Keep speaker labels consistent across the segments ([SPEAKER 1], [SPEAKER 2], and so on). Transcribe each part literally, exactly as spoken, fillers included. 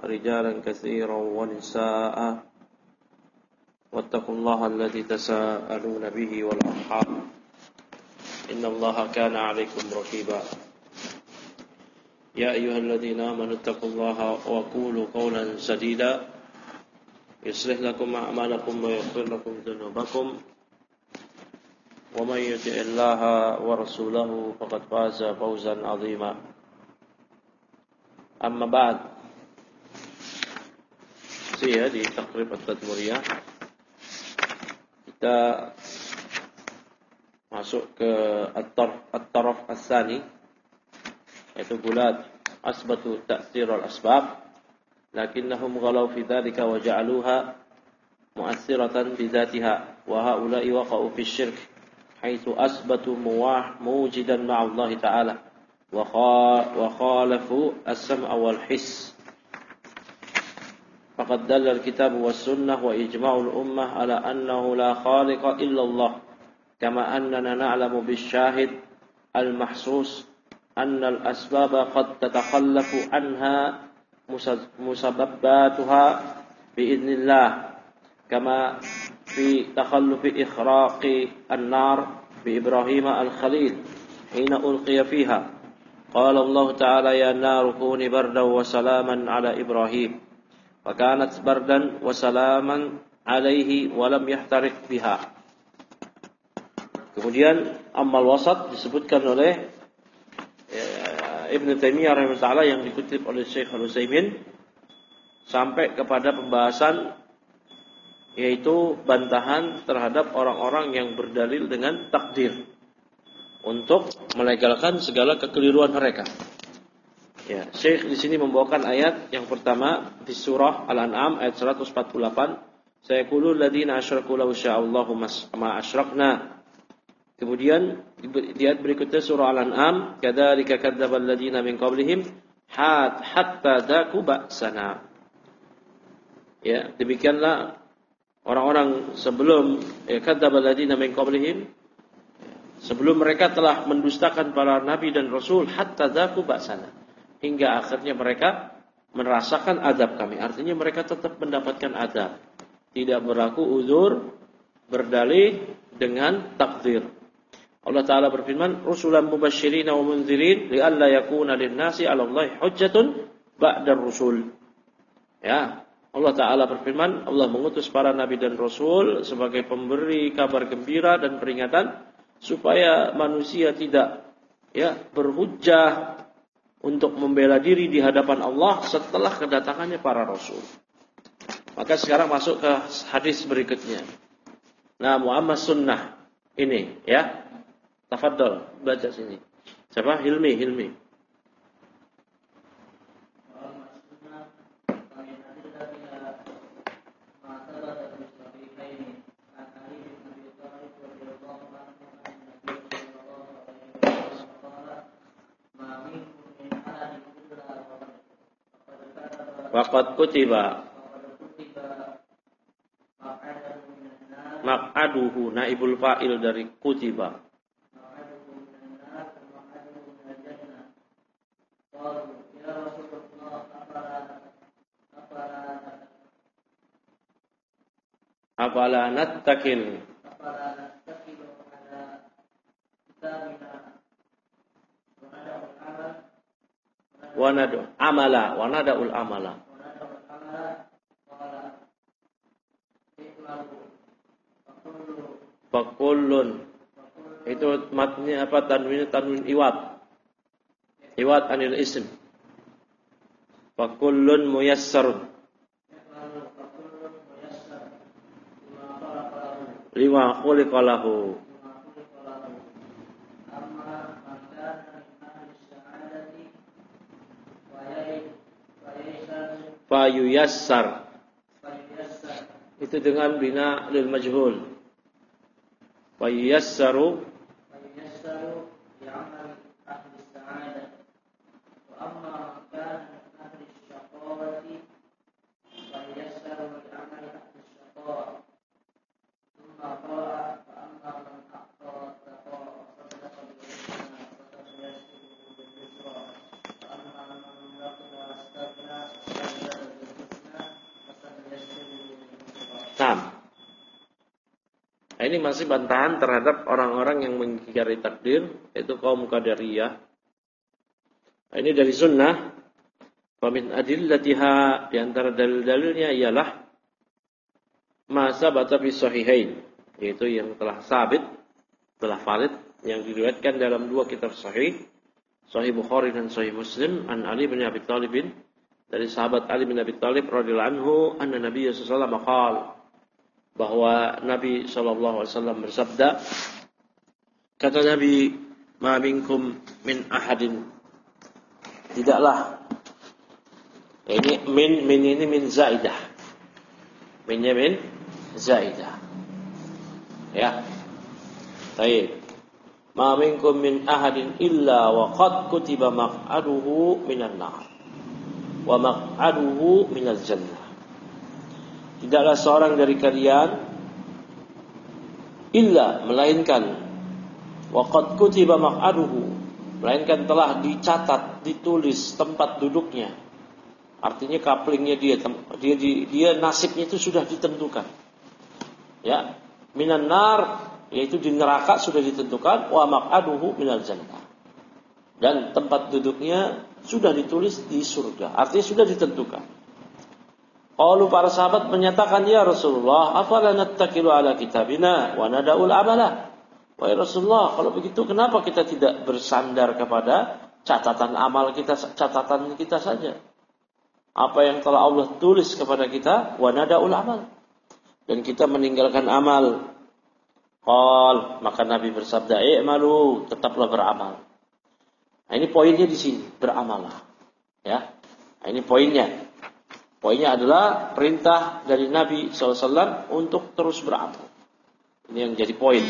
[SPEAKER 1] رجالا كثيرا ونساء واتقوا الله الذي تساءلون به والأرحام إن الله كان عليكم رقيبا يا أيها الذين آمنوا اتقوا الله وقولوا قولا سديدا يصلح لكم أعمالكم ويغفر لكم ذنوبكم ومن يطع الله ورسوله فقد فاز فوزا عظيما أما بعد. Saya di Taqrib At-Tadmuriyah kita masuk ke At-Taraf As-Sani, yaitu bulat asbatu ta'thir al-asbab lakinnahum ghalaw fi dhalika wa ja'aluha mu'assiratan bi dhatiha wa haula'i waqa'u fi syirk haitsu asbatu mujidan ma'a Allah ta'ala wa khalafu as-sam'a wal hiss. Faqad dalla al-kitab was sunnah wa ijma'ul ummah ala annahu la khaliqa illa Allah kama annana na'lamu bisyahid al-mahsus anna al-asbaba qad tatakhallafu anha musabbabatuha biidznillah kama fi takhallufi ikhraqi an-nar bi Ibrahim al-Khalil hina ulqiya fiha qala Allah ta'ala ya naru kuni bardan wa salaman ala Ibrahim wa kanat bardan wa salaman alaihi wa lam yahtariq biha. Kemudian amal wasat disebutkan oleh Ibn Taimiyah rahimahullah yang dikutip oleh Syekh Al-Utsaimin sampai kepada pembahasan yaitu bantahan terhadap orang-orang yang berdalil dengan takdir untuk melegalkan segala kekeliruan mereka. Ya, Syekh di sini membawakan ayat yang pertama di surah Al-An'am ayat seratus empat puluh delapan, sayaqulul ladzina asyraku law sya'allahu ma asyrakna. Kemudian di ayat berikutnya surah Al-An'am, kadzalika kadzdzabal ladzina min qablihim hatta dzaqu ba'sana. Ya, demikianlah orang-orang sebelum ya, kadzdzabal ladzina min qablihim, sebelum mereka telah mendustakan para nabi dan rasul, hatta dzaqu ba'sana, hingga akhirnya mereka merasakan azab kami. Artinya mereka tetap mendapatkan azab, tidak berlaku uzur berdalih dengan takdir. Allah Ta'ala berfirman, rusulan mubashirina wa munzirin li'alla yakuna lin-nasi 'ala Allahi hujjatun ba'da rusul. Ya, Allah Ta'ala berfirman, Allah mengutus para nabi dan rasul sebagai pemberi kabar gembira dan peringatan supaya manusia tidak ya berhujjah untuk membela diri di hadapan Allah setelah kedatangannya para rasul. Maka sekarang masuk ke hadis berikutnya. Nah, Muhammad sunnah ini ya. Tafadhol, baca sini. Siapa? Hilmi, Hilmi. Waqad kutiba maq'aduhu naibul fa'il dari kutiba. Afala nattakil wa nadu amala wa nadaul amala. Fakullun itu matnya apa, tanwin tanwin iwad iwad anil ism. Fakullun muyassarun lima khuliqa lahu. Fayuyassar itu dengan bina lil majhul. Fayuyassaru ini masih bantahan terhadap orang-orang yang mengingkari takdir, yaitu kaum Qadariyah. Nah, ini dari sunnah. Wa min adillatiha, di antara dalil-dalilnya ialah ma sabata fi sahihain, yaitu yang telah sabit, telah valid, yang diriwayatkan dalam dua kitab sahih, Sahih Bukhari dan Sahih Muslim, an Ali bin Abi Thalib, dari sahabat Ali bin Abi Thalib radhiyallahu anhu, anna Nabi sallallahu alaihi wasallam qala, bahwa Nabi sallallahu alaihi wasallam bersabda, kata Nabi, ma minkum min ahadin, tidaklah, ini min min ini min zaidah, minnya min zaidah, ya, baik. Ma minkum min ahadin illa wa qad kutiba maq'aduhu minan nar wa maq'aduhu minal jannah. Tidaklah seorang dari kalian illa, melainkan wa qad kutiba maq'aduhu, melainkan telah dicatat, ditulis tempat duduknya. Artinya kaplingnya dia, dia dia nasibnya itu sudah ditentukan. Ya, minan nar, yaitu di neraka sudah ditentukan, wa maq'aduhu minal jannah, dan tempat duduknya sudah ditulis di surga, artinya sudah ditentukan. Qalu, para sahabat menyatakan, ya Rasulullah, afala nattakilu ala kitabina wa nada'ul amala. Wahai Rasulullah, kalau begitu kenapa kita tidak bersandar kepada catatan amal kita, catatan kita saja, apa yang telah Allah tulis kepada kita, wa nada'ul amal, dan kita meninggalkan amal. Qal, maka Nabi bersabda, i'malu, tetaplah beramal. Nah, ini poinnya di sini, beramalah. Ya, nah, ini poinnya. Poinnya adalah perintah dari Nabi shallallahu alaihi wasallam untuk terus beramal. Ini yang jadi poin.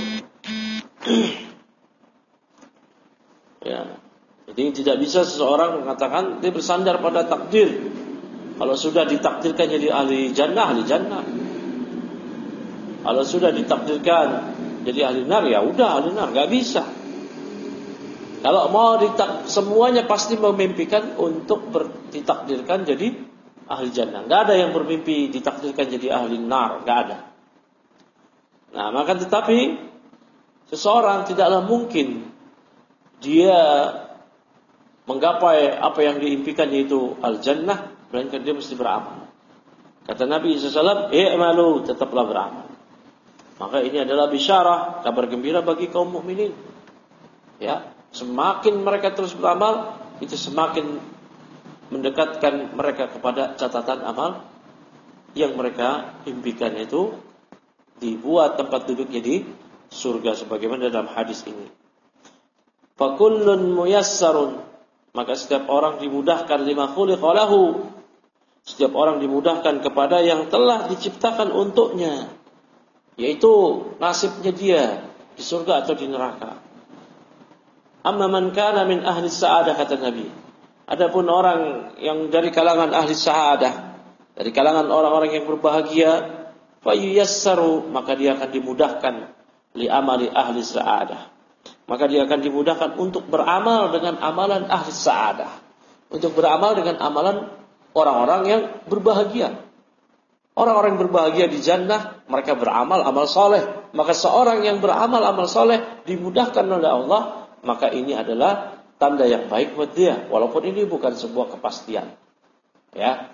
[SPEAKER 1] Ya, jadi tidak bisa seseorang mengatakan dia bersandar pada takdir. Kalau sudah ditakdirkan jadi ahli jannah, ahli jannah. Kalau sudah ditakdirkan jadi ahli nar, ya udah ahli nar, nggak bisa. Kalau mau ditak, semuanya pasti memimpikan untuk ber, ditakdirkan jadi ahli jannah. Nggak ada yang bermimpi ditakdirkan jadi ahli nar, nggak ada. Nah, maka tetapi seseorang tidaklah mungkin dia menggapai apa yang diimpikan, yaitu al jannah, melainkan dia mesti beramal. Kata Nabi shallallahu alaihi wasallam, i'malu, tetaplah beramal. Maka ini adalah bisyarah, kabar gembira bagi kaum mukminin. Ya, semakin mereka terus beramal, itu semakin mendekatkan mereka kepada catatan amal yang mereka impikan, itu dibuat tempat duduknya di surga sebagaimana dalam hadis ini. Fakullun muyassarun, maka setiap orang dimudahkan lima khuliqa lahu, setiap orang dimudahkan kepada yang telah diciptakan untuknya, yaitu nasibnya dia di surga atau di neraka. Amma man kana min ahli sa'adah, kata Nabi. Adapun orang yang dari kalangan ahli sa'adah, dari kalangan orang-orang yang berbahagia, fayuyassaru, maka dia akan dimudahkan li amali ahli sa'adah. Maka dia akan dimudahkan untuk beramal dengan amalan ahli sa'adah, untuk beramal dengan amalan orang-orang yang berbahagia. Orang-orang yang berbahagia di jannah, mereka beramal amal soleh. Maka seorang yang beramal amal soleh dimudahkan oleh Allah, maka ini adalah tanda yang baik buat dia, walaupun ini bukan sebuah kepastian. Ya.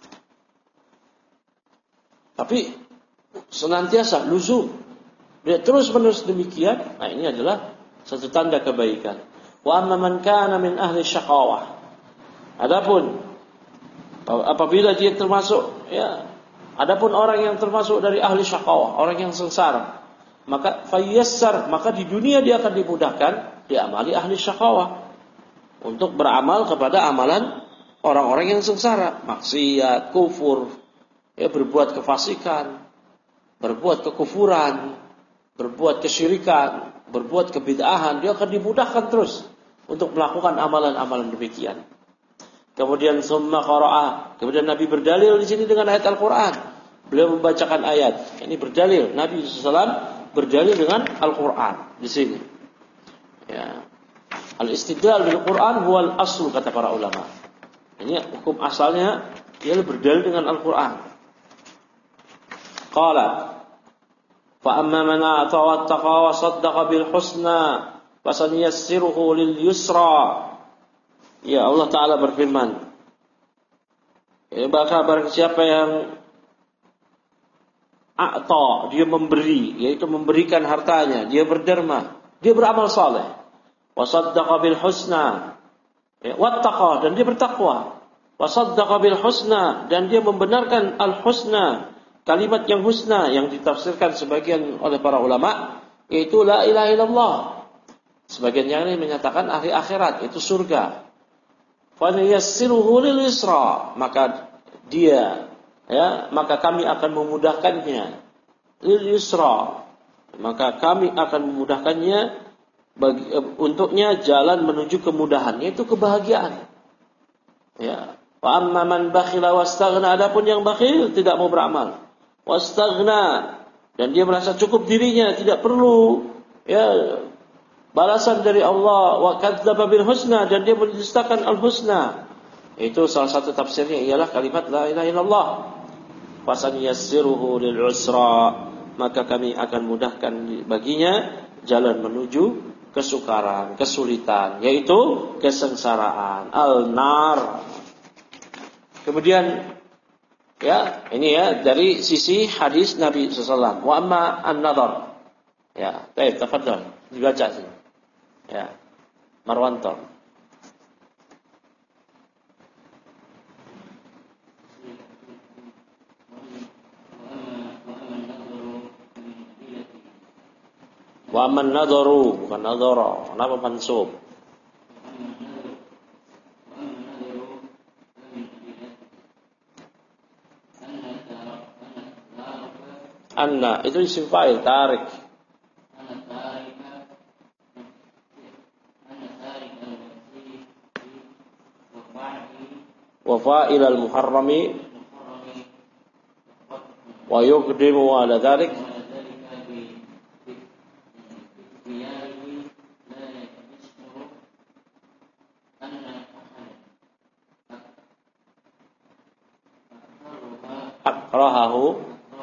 [SPEAKER 1] Tapi senantiasa luzum, dia terus menerus demikian. Nah, ini adalah satu tanda kebaikan. Wa amma man kana min ahli syaqawah. Adapun apabila dia termasuk, ya, adapun orang yang termasuk dari ahli syaqawah, orang yang sengsara, maka fayassar, maka di dunia dia akan dimudahkan diamali ahli syaqawah, untuk beramal kepada amalan orang-orang yang sengsara, maksiat, kufur, ya, berbuat kefasikan, berbuat kekufuran, berbuat kesyirikan, berbuat kebid'ahan, dia akan dimudahkan terus untuk melakukan amalan-amalan demikian. Kemudian summa qara'a, kemudian Nabi berdalil di sini dengan ayat Al-Qur'an. Beliau membacakan ayat. Ini berdalil, Nabi shallallahu alaihi wasallam berdalil dengan Al-Qur'an di sini. Ya. Al-istidlal bil Qur'an huwal aslu, kata para ulama. Ini hukum asalnya, dia berdalil dengan Al-Qur'an. Qala, Fa amma man a'ta wattaqa wa saddaqa bil husna fasanyassiruhu lil yusra. Ya, Allah Ta'ala berfirman, ya, maka barang siapa yang a'ta, dia memberi, yaitu memberikan hartanya, dia berderma, dia beramal saleh, wa saddaqa bil husna, ya, wattaqa, dan dia bertakwa, wa saddaqa bil husna, dan dia membenarkan al husna, kalimat yang husna yang ditafsirkan sebagian oleh para ulama, yaitu la ilaha illallah. Sebagian yang lain menyatakan ahli akhirat, itu surga. Fa yassiruhu lil yusra, maka dia, ya, maka kami akan memudahkannya lil yusra, maka kami akan memudahkannya bagi, untuknya jalan menuju kemudahan, yaitu kebahagiaan. Ya, wa amma man bakhila wastaghna, adapun yang bakhil tidak mau beramal, wastaghna, dan dia merasa cukup dirinya, tidak perlu, ya, balasan dari Allah, wa kadzdzaba bil husna, dan dia mendustakan al husna. Itu salah satu tafsirnya ialah kalimat la ilaha illallah. Fasanyassiruhu lil usra, maka kami akan mudahkan baginya jalan menuju kesukaran, kesulitan, yaitu kesengsaraan, al-nar. Kemudian, ya, ini ya dari sisi hadis Nabi sallallahu alaihi wasallam. Wa amma an-nadhar. Ya, baik, tafadhal, dibaca sini. Ya, Marwanto. Wa man nadharu, bukan nadhara. Kenapa mansub? Anna itu isim fa'il tarik. Wa fa'il al-muharrami wa yuqdimu ala dhalik akrahahu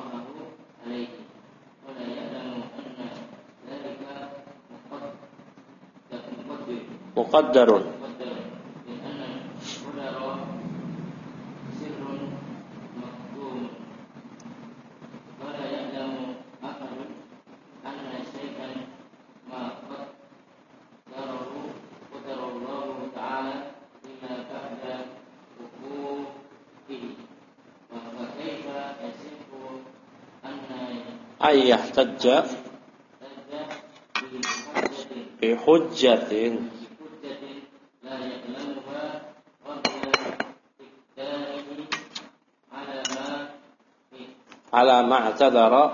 [SPEAKER 1] muqaddarun. Ayah tajja bi hujjatin ala ma'tadara.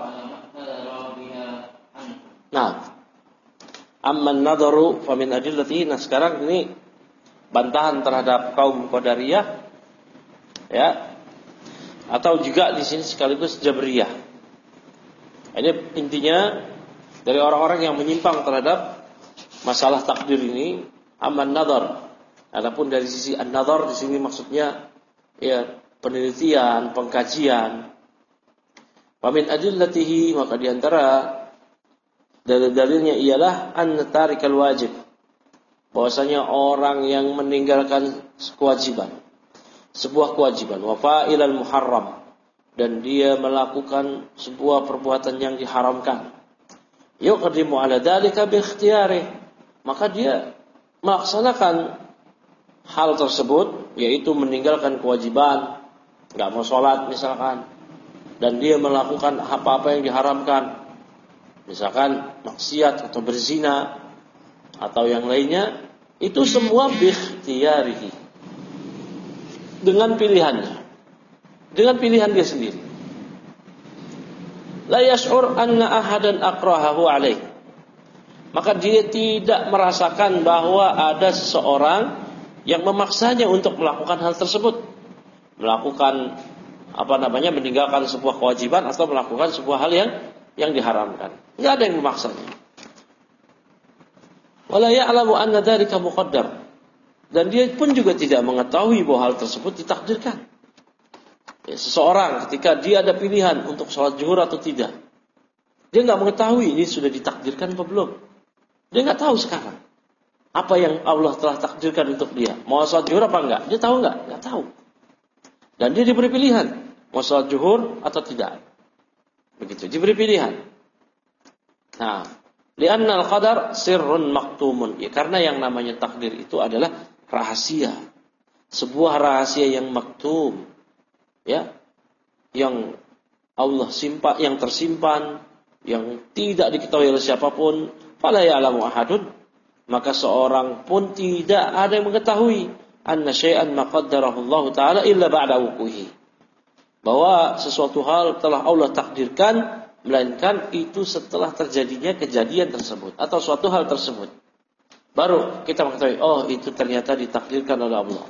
[SPEAKER 1] Nah, amma an-nadharu fa min adillatihi. Nah, sekarang ini bantahan terhadap kaum Qadariyah, ya, atau juga di sini sekaligus Jabriyah. Ini intinya dari orang-orang yang menyimpang terhadap masalah takdir ini, aman nadhar. Adapun dari sisi an-nadhar di sini maksudnya, ya, penelitian, pengkajian. Wa min adillatihi, maka di antara dalil-dalilnya ialah an-tarikal wajib, bahwasanya orang yang meninggalkan kewajiban, sebuah kewajiban, wa fa'ilal muharram, dan dia melakukan sebuah perbuatan yang diharamkan, yuqdimu ala dzalika bi ikhtiyarih, maka dia melaksanakan hal tersebut, yaitu meninggalkan kewajiban, enggak mau sholat misalkan, dan dia melakukan apa-apa yang diharamkan, misalkan maksiat atau berzina atau yang lainnya, itu semua bi ikhtiyarihi, dengan pilihannya, dengan pilihan dia sendiri. La yash'ur anna ahadan akrahahu alaih, maka dia tidak merasakan bahwa ada seseorang yang memaksanya untuk melakukan hal tersebut, melakukan apa namanya meninggalkan sebuah kewajiban atau melakukan sebuah hal yang yang diharamkan. Tidak ada yang memaksanya. Wala ya'lamu anna dzalika muqaddar, dan dia pun juga tidak mengetahui bahwa hal tersebut ditakdirkan. Ya, seseorang ketika dia ada pilihan untuk sholat zuhur atau tidak, Dia nggak mengetahui ini sudah ditakdirkan atau belum. Dia nggak tahu sekarang apa yang Allah telah takdirkan untuk dia. Mau sholat zuhur apa enggak? Dia tahu enggak? Nggak tahu. Dan dia diberi pilihan mau sholat zuhur atau tidak. Begitu, diberi pilihan. Nah, li'anna al-qadar sirrun maktumun. Ya, karena yang namanya takdir itu adalah rahasia. Sebuah rahasia yang maktum. Ya. Yang Allah simpan, yang tersimpan, yang tidak diketahui oleh siapapun, fala ya'lamu ahadun, maka seorang pun tidak ada yang mengetahui anna syai'an maqaddarahu Allah taala illa ba'da wuquhi, bahwa sesuatu hal telah Allah takdirkan melainkan itu setelah terjadinya kejadian tersebut atau suatu hal tersebut, baru kita mengetahui oh itu ternyata ditakdirkan oleh Allah.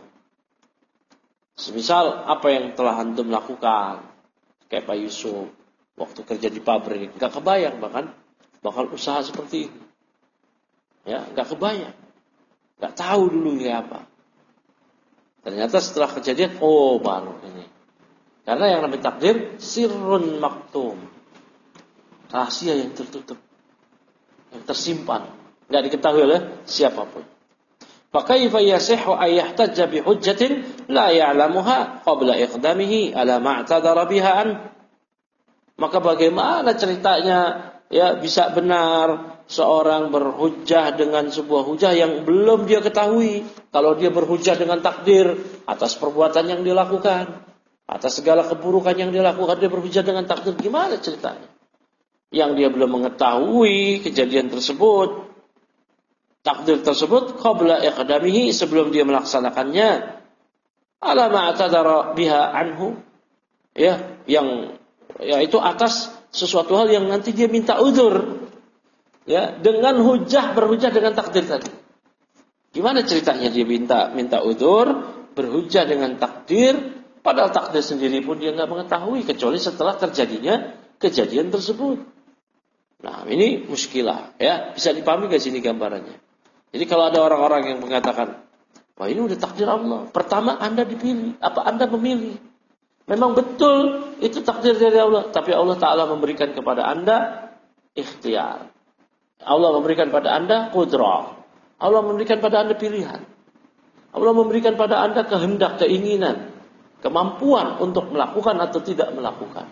[SPEAKER 1] Semisal apa yang telah antum lakukan, kayak Pak Yusuf waktu kerja di pabrik, nggak kebayang bahkan bakal usaha seperti ini, ya nggak kebayang, nggak tahu dulu kayak apa. Ternyata setelah kejadian, oh baru ini. Karena yang namanya takdir sirrun maktum, rahasia yang tertutup, yang tersimpan, nggak diketahui oleh siapapun. فَكَيْفَ يَصِحُّ أَنْ يَحْتَجَّ بِحُجَّةٍ لَا يَعْلَمُهَا قَبْلَ إِقْدَامِهِ عَلَى مَا اعْتَذَرَ بِهَا عَنْهُ. Maka bagaimana ceritanya ya bisa benar seorang berhujjah dengan sebuah hujjah yang belum dia ketahui. Kalau dia berhujjah dengan takdir atas perbuatan yang dia lakukan, atas segala keburukan yang dia lakukan, dia berhujjah dengan takdir, gimana ceritanya? Yang dia belum mengetahui kejadian tersebut, takdir tersebut qabla iqdamihi, sebelum dia melaksanakannya, ala ma'tadara biha anhu, ya, yang yaitu atas sesuatu hal yang nanti dia minta uzur, ya, dengan hujah, berhujah dengan takdir tadi. Gimana ceritanya dia minta minta uzur, berhujah dengan takdir, padahal takdir sendiri pun dia enggak mengetahui kecuali setelah terjadinya kejadian tersebut. Nah, ini muskilah, ya, bisa dipahami enggak sini gambarannya? Jadi kalau ada orang-orang yang mengatakan, wah ini udah takdir Allah, pertama Anda dipilih, apa Anda memilih? Memang betul itu takdir dari Allah, tapi Allah Ta'ala memberikan kepada Anda ikhtiar. Allah memberikan pada Anda qudrah. Allah memberikan pada Anda pilihan. Allah memberikan pada Anda kehendak, keinginan, kemampuan untuk melakukan atau tidak melakukan.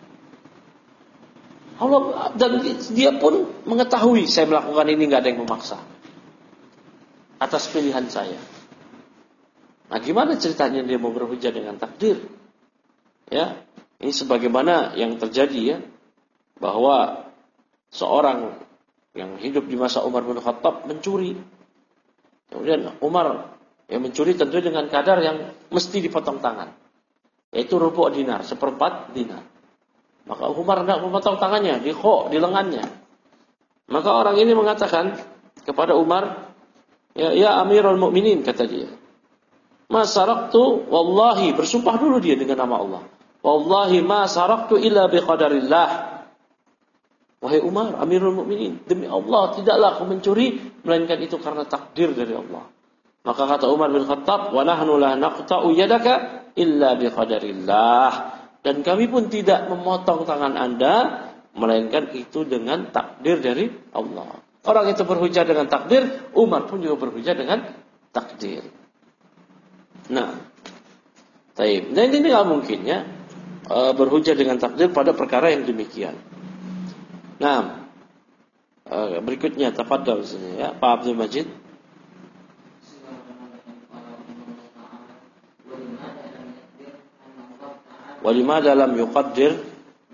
[SPEAKER 1] Allah, dan dia pun mengetahui saya melakukan ini, nggak ada yang memaksa atas pilihan saya. Nah, gimana ceritanya dia mau berhujjah dengan takdir? Ya, ini sebagaimana yang terjadi ya, bahwa seorang yang hidup di masa Umar bin Khattab mencuri. Kemudian Umar yang mencuri tentu dengan kadar yang mesti dipotong tangan, yaitu rubu' dinar, seperempat dinar. Maka Umar tidak memotong tangannya, di kho, di lengannya. Maka orang ini mengatakan kepada Umar, Ya, ya Amirul Mukminin, kata dia. Ma saraktu, wallahi, bersumpah dulu dia dengan nama Allah. Wallahi ma saraktu illa biqadarillah. Wahai Umar, Amirul Mukminin, demi Allah tidaklah aku mencuri melainkan itu karena takdir dari Allah. Maka kata Umar bin Khattab, wa nahnu la naqta'u yadaka illa biqadarillah. Dan kami pun tidak memotong tangan Anda melainkan itu dengan takdir dari Allah. Orang itu berhujjah dengan takdir, Umar pun juga berhujjah dengan takdir. Nah, taib. Nah ini nggak mungkin ya berhujjah dengan takdir pada perkara yang demikian. Nah, berikutnya tafadhal sini ya, Pak Abdul Majid. Walima dalam yuqaddir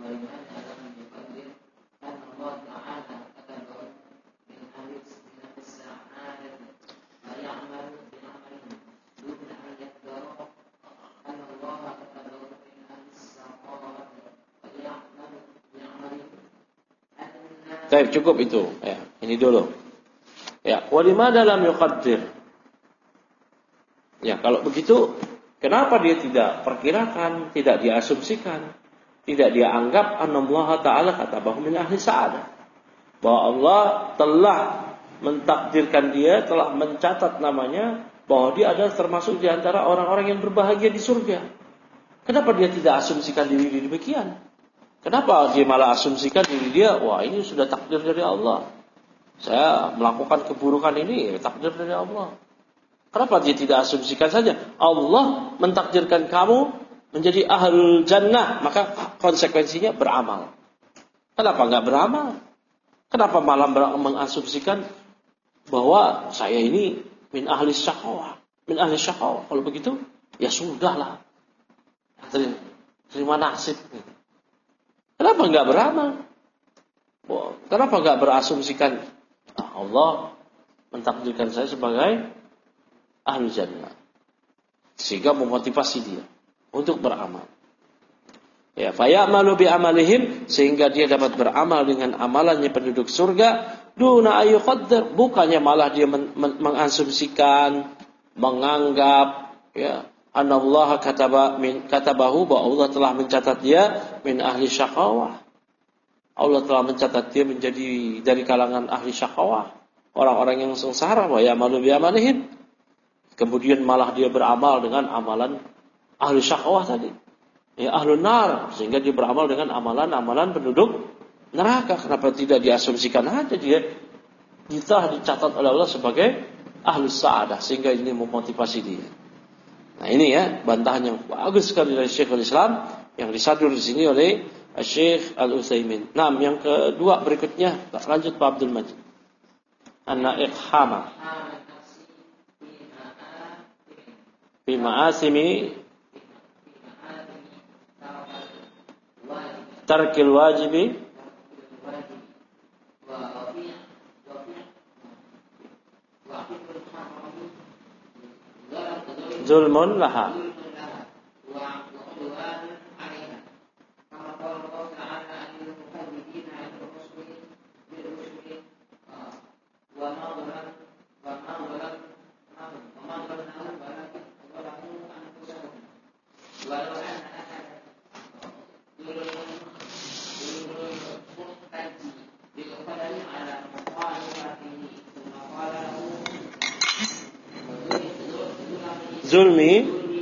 [SPEAKER 1] Baik, cukup itu. Ya, ini dulu. Ya, walima dalam yuqaddir. Ya, kalau begitu, kenapa dia tidak perkirakan, tidak diasumsikan, tidak dia anggap annallaha ta'ala katabahu min ahli sa'adah. Bahwa Allah telah mentakdirkan dia, telah mencatat namanya, bahwa dia adalah termasuk di antara orang-orang yang berbahagia di surga. Kenapa dia tidak asumsikan diri demikian? Kenapa dia malah asumsikan diri dia, wah ini sudah takdir dari Allah. Saya melakukan keburukan ini, takdir dari Allah. Kenapa dia tidak asumsikan saja? Allah mentakdirkan kamu menjadi ahlul jannah, maka konsekuensinya beramal. Kenapa enggak beramal? Kenapa malah mengasumsikan bahwa saya ini min ahli syaqawah, min ahli syaqawah. Kalau begitu, ya sudahlah. Terima, terima nasib. Kenapa enggak beramal? Kenapa enggak berasumsikan ah, Allah mentakdirkan saya sebagai ahli jannah, sehingga memotivasi dia untuk beramal. Ya, fayamalu bi amalihim, sehingga dia dapat beramal dengan amalannya penduduk surga. Duna ayyuqaddar, bukannya malah dia men- men- mengasumsikan, menganggap, ya, anallaha kataba min katabahu, bahwa Allah telah mencatat dia min ahli syaqawah. Allah telah mencatat dia menjadi dari kalangan ahli syaqawah, orang-orang yang sengsara. Wa ya'malu bi amalihim, kemudian malah dia beramal dengan amalan ahli syaqawah tadi, ya ahlun nar, sehingga dia beramal dengan amalan-amalan penduduk neraka. Kenapa tidak diasumsikan aja dia kita dicatat oleh Allah sebagai ahli sa'adah, sehingga ini memotivasi dia. Nah ini ya bantahan yang bagus sekali dari Syekhul Islam yang disadur di sini oleh Syekh Al-Utsaimin. Nah, yang kedua berikutnya, lanjut Pak Abdul Majid. Anna ikhama fi ma'asimi tarkil wajibi zulmun laha. Zulmi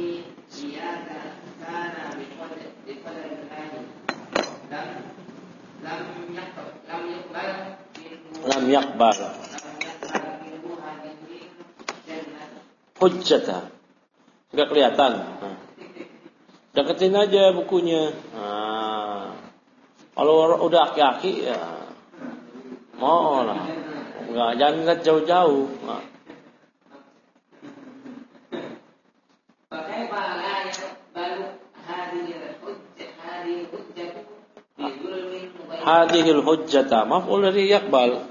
[SPEAKER 1] lam yakbar hujjata. Enggak kelihatan. Nah. Deketin aja bukunya. Nah. Kalau udah aki-aki ya mau lah. Enggak, jangan lihat jauh-jauh. Nah. Hadhil hujjata maf'ul dari yakbal.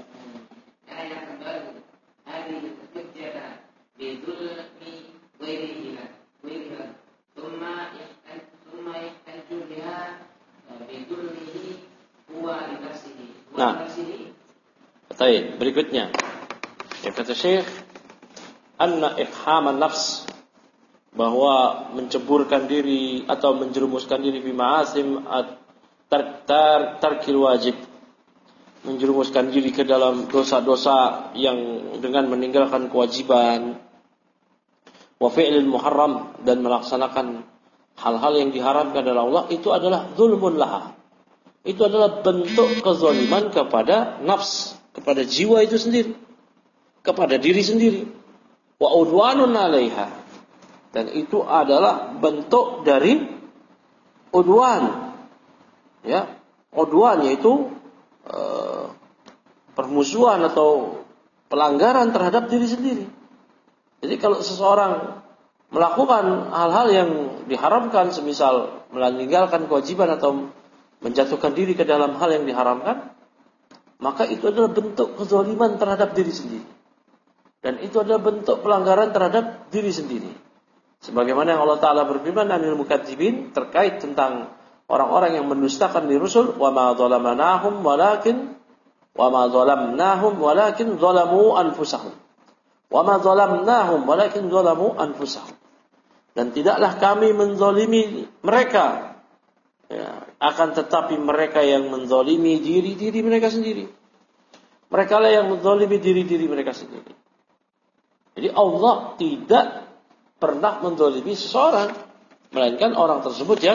[SPEAKER 1] Nah, baik, berikutnya. Yang kata Syekh, anna ikhaman nafs, bahwa menceburkan diri atau menjerumuskan diri fi ma'asim tar tar tarkil wajib, menjerumuskan diri ke dalam dosa-dosa yang dengan meninggalkan kewajiban, wa fi'lil muharram, dan melaksanakan hal-hal yang diharamkan oleh Allah, itu adalah zulmun laha. Itu adalah bentuk kezaliman kepada nafs, kepada jiwa itu sendiri, kepada diri sendiri. Wa udwanun 'alaiha, dan itu adalah bentuk dari udwan. Ya, udwan yaitu e, permusuhan atau pelanggaran terhadap diri sendiri. Jadi kalau seseorang melakukan hal-hal yang diharamkan, semisal meninggalkan kewajiban atau menjatuhkan diri ke dalam hal yang diharamkan, maka itu adalah bentuk kezaliman terhadap diri sendiri. Dan itu adalah bentuk pelanggaran terhadap diri sendiri. Sebagaimana yang Allah Ta'ala berfirman anil mukadzibin, terkait tentang orang-orang yang mendustakan di Rasul, wa ma zalamnahum walakin wa ma zalamnahum walakin zalamu anfusahum. Wa ma zalamnahum walakin zalamu anfusahum. Dan tidaklah kami menzalimi mereka, ya, akan tetapi mereka yang menzalimi diri-diri mereka sendiri. Mereka lah yang menzalimi diri-diri mereka sendiri. Jadi Allah tidak pernah menzalimi seseorang, melainkan orang tersebut yang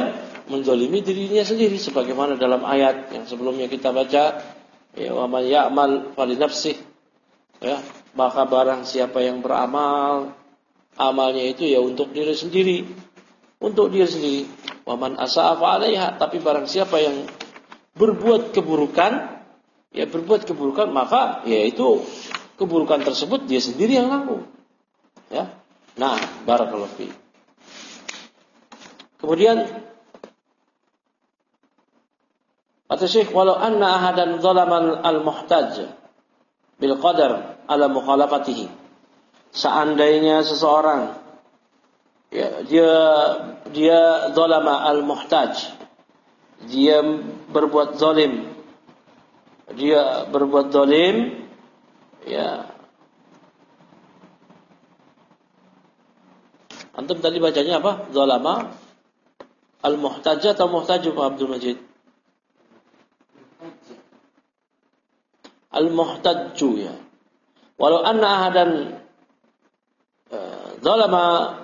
[SPEAKER 1] menzalimi dirinya sendiri sebagaimana dalam ayat yang sebelumnya kita baca, ya wa man ya'mal falinafsih, ya, maka barang siapa yang beramal, amalnya itu ya untuk diri sendiri, untuk diri sendiri. Wa man asa'a fa 'alaiha, tapi barang siapa yang berbuat keburukan, ya berbuat keburukan, maka ya itu keburukan tersebut dia sendiri yang nanggung. Ya. Nah, barakallahu fi. Kemudian kata Syekh, walau anna ahadan zalama al-muhtaj bil qadar ala mukhalafatihi. Seandainya seseorang ya, dia dia zalama al-muhtaj, dia berbuat zalim, dia berbuat zalim, ya. Antum tadi bacanya apa? Zalama al-muhtaj atau muhtaj Pak Abdul Majid? Al-muhtajju, ya. Walau anna ahadan uh, zalama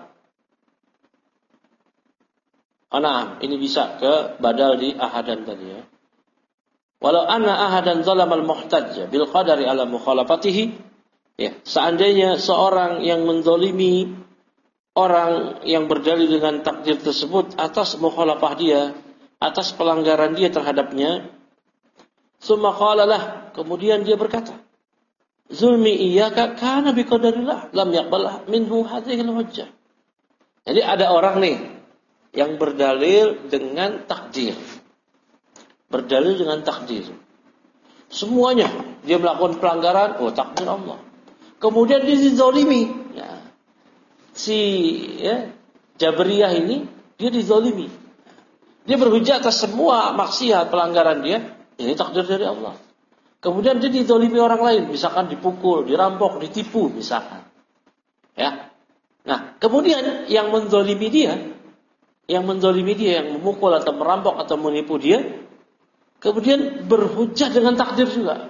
[SPEAKER 1] anam, ini bisa ke badal di ahadan tadi, ya. Walau anna ahadan zalama al-muhtajja bil qadari ala mukhalafatihi, ya, seandainya seorang yang menzalimi orang yang berdalil dengan takdir tersebut atas mukhalafah dia, atas pelanggaran dia terhadapnya, summa qalalah, kemudian dia berkata, zulmi iyyaka kana biqadarillah lam yaqbal minhu hadhihi al-hujjah. Jadi ada orang nih yang berdalil dengan takdir. Berdalil dengan takdir. Semuanya dia melakukan pelanggaran, oh takdir Allah. Kemudian dia dizalimi. Ya. Si ya, Jabriyah ini dia dizalimi. Dia berhujjah atas semua maksiat pelanggaran dia, ini takdir dari Allah. Kemudian dia dizalimi orang lain, misalkan dipukul, dirampok, ditipu misalkan. Ya. Nah, kemudian yang menzalimi dia, yang menzalimi dia, yang memukul atau merampok atau menipu dia, kemudian berhujjah dengan takdir juga.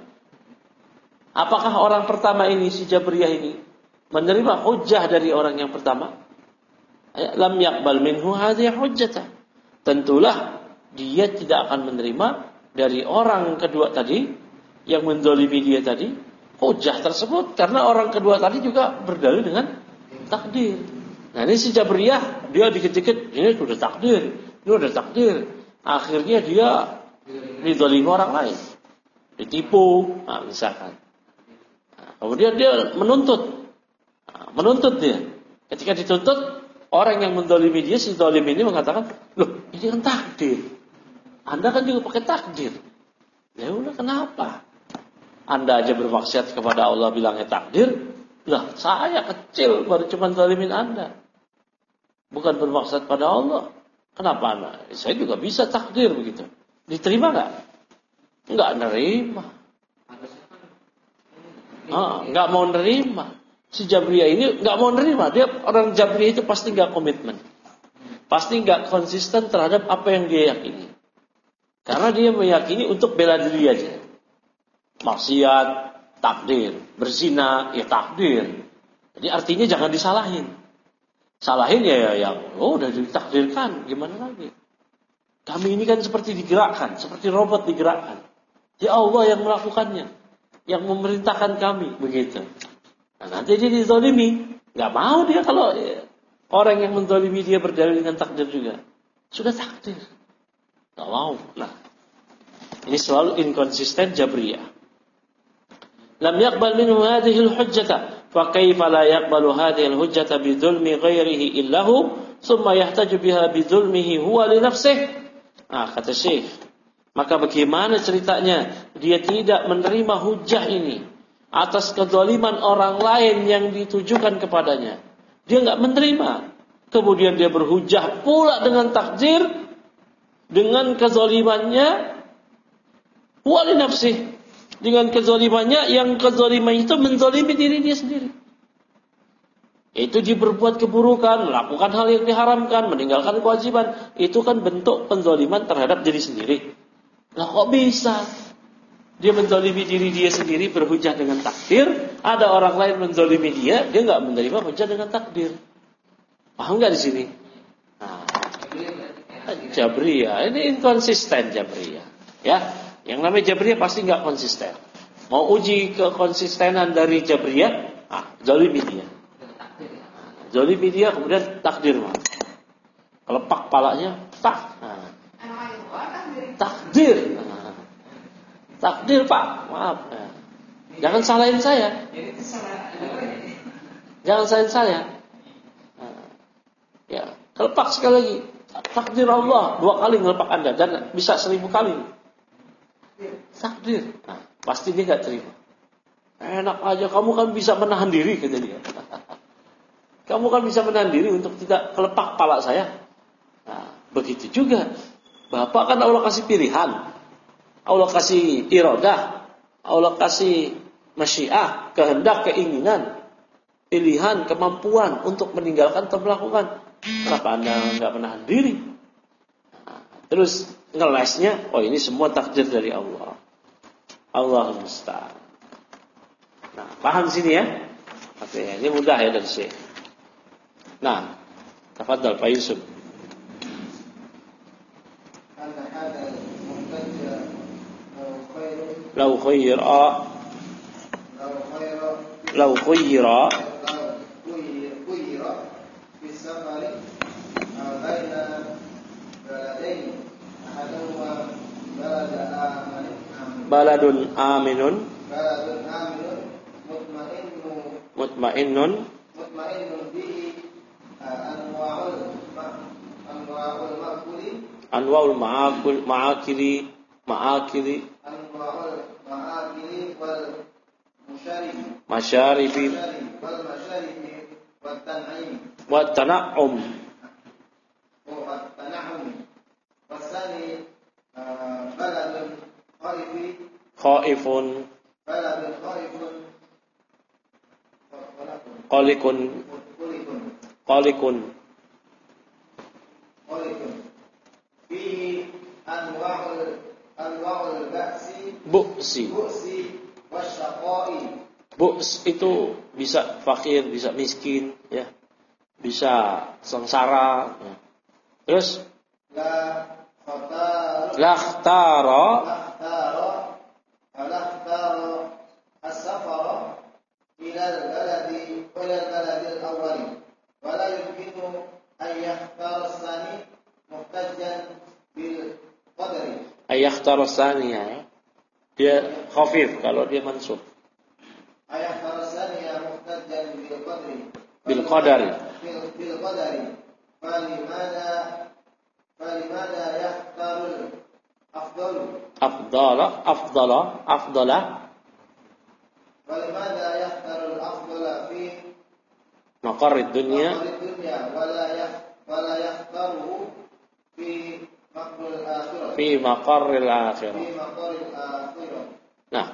[SPEAKER 1] Apakah orang pertama ini, si Jabriyah ini, menerima hujjah dari orang yang pertama? Lam yaqbal minhu hadhihi hujjata. Tentulah dia tidak akan menerima dari orang kedua tadi yang menzalimi dia tadi hujjah tersebut, karena orang kedua tadi juga berdalil dengan takdir. Nah, ini si Jabriyah, dia dikit-dikit ini sudah takdir, ini sudah takdir. Akhirnya dia dizalimi orang lain, ditipu, nah, misalkan. Nah, kemudian dia menuntut. Menuntut dia. Ketika dituntut, orang yang menzalimi dia, si zalim ini mengatakan, loh, ini kan takdir. Anda kan juga pakai takdir. Ya udah, kenapa? Anda aja bermaksiat kepada Allah bilangnya takdir. Lah, saya kecil baru cuma zalimin Anda. Bukan bermaksud pada Allah. Kenapa Anda? Saya juga bisa takdir begitu. Diterima enggak? Enggak nerima. Ah, enggak mau nerima. Si Jabriyah ini nggak mau nerima. Dia orang Jabriyah itu pasti nggak komitmen, pasti nggak konsisten terhadap apa yang dia yakini. Karena dia meyakini untuk bela diri aja. Maksiat, takdir. Berzina, ya takdir. Jadi artinya jangan disalahin. Salahin ya yang oh udah ditakdirkan, gimana lagi? Kami ini kan seperti digerakkan, seperti robot digerakkan. Ya Allah yang melakukannya, yang memerintahkan kami, begitu. Nah, nanti dia dizalimi. Gak mau dia kalau ya, orang yang menzalimi dia berdalil dengan takdir juga. Sudah takdir. Gak mau. Nah, ini selalu inkonsisten Jabriyah. Lam yaqbal minhu hadhihi al-hujjata, fa kaifa la yaqbalu hadhihi al-hujjata bi dzulmi ghairihi illahu, thumma yahtaju biha bi dzulmihi huwa li nafsihi. Ah, kata Syekh, maka bagaimana ceritanya dia tidak menerima hujjah ini atas kezaliman orang lain yang ditujukan kepadanya? Dia enggak menerima. Kemudian dia berhujjah pula dengan takdir, dengan kezalimannya wali nafsih, dengan kezalimannya yang kezaliman itu menzalimi diri dia sendiri. Itu dia berbuat keburukan, melakukan hal yang diharamkan, meninggalkan kewajiban. Itu kan bentuk penzaliman terhadap diri sendiri. Lah kok bisa? Dia menzalimi diri dia sendiri berhujjah dengan takdir. Ada orang lain menzalimi dia, dia enggak menerima hujjah dengan takdir. Paham enggak di sini? Nah, Jabriyah, ini inkonsisten Jabriyah. Ya, yang namanya Jabriyah pasti nggak konsisten. Mau uji kekonsistenan dari Jabriyah, ah, zalimi dia. Zalimi dia, kemudian takdir mah. Kelepak palanya, tak. Nah. Takdir. Nah. Takdir Pak, maaf. Nah. Jangan salahin saya. Jangan salahin saya. Nah. Ya, kelepak sekali lagi. Takdir Allah, dua kali ngelepak Anda dan bisa seribu kali. Takdir. Nah, pasti dia nggak terima. Enak aja, kamu kan bisa menahan diri, kata dia. Kamu kan bisa menahan diri untuk tidak kelepak pala saya. Nah, begitu juga. Bapak kan Allah kasih pilihan. Allah kasih iradah. Allah kasih masyiah, kehendak, keinginan, pilihan, kemampuan untuk meninggalkan atau melakukan. Kenapa Anda nggak menahan diri? Nah, terus ngelesnya, oh ini semua takdir dari Allah. Allah musta'an. Nah, paham sini ya? Oke, ini mudah ya dari Syekh. Nah, tafadhal Pak Yusuf. Lau khaira Lau khaira Baladun aminun Baladun aminun Mutmainnun Mutmainnun bihi Anwa'ul Anwa'ul ma'akuli Anwa'ul ma'akul Ma'akili Ma'akili Anwa'ul ma'akili Wal musyaribi Masyaribi Wal masyaribi Wat tan'im Wat tana'um Wat tana'um Wasani Baladun Khaifun Baladun khaifun Qalikun Qalikun Qalikun Fihi anwa'ul Anwa'ul ba'si Bu'si Bu'si Wasyaqai. Bu's itu bisa fakir, bisa miskin, ya, bisa sengsara, ya. Terus La khatara Lakhtara Lakhtara Lakhtara As-safara Ilal baladi Ilal baladil awali Wala yumkinu Ayyakhtara as-sani Muhtajjan Bil qadari Ayyakhtara as-sani, ya. Dia khafif kalau dia mansub. Ayyakhtara as-sani Muhtajjan bil qadri Bil qadari Bil qadari Falimada Falimada yakhtarul afdalu Afdala Afdala Afdala Falimada yakhtarul afdala Fi Maqarrid dunya Maqarrid dunya Wala yakh Wala yakhtaruhu Fi maqarril akhirah Fi maqarril akhirah Fi maqarril akhirah. Nah,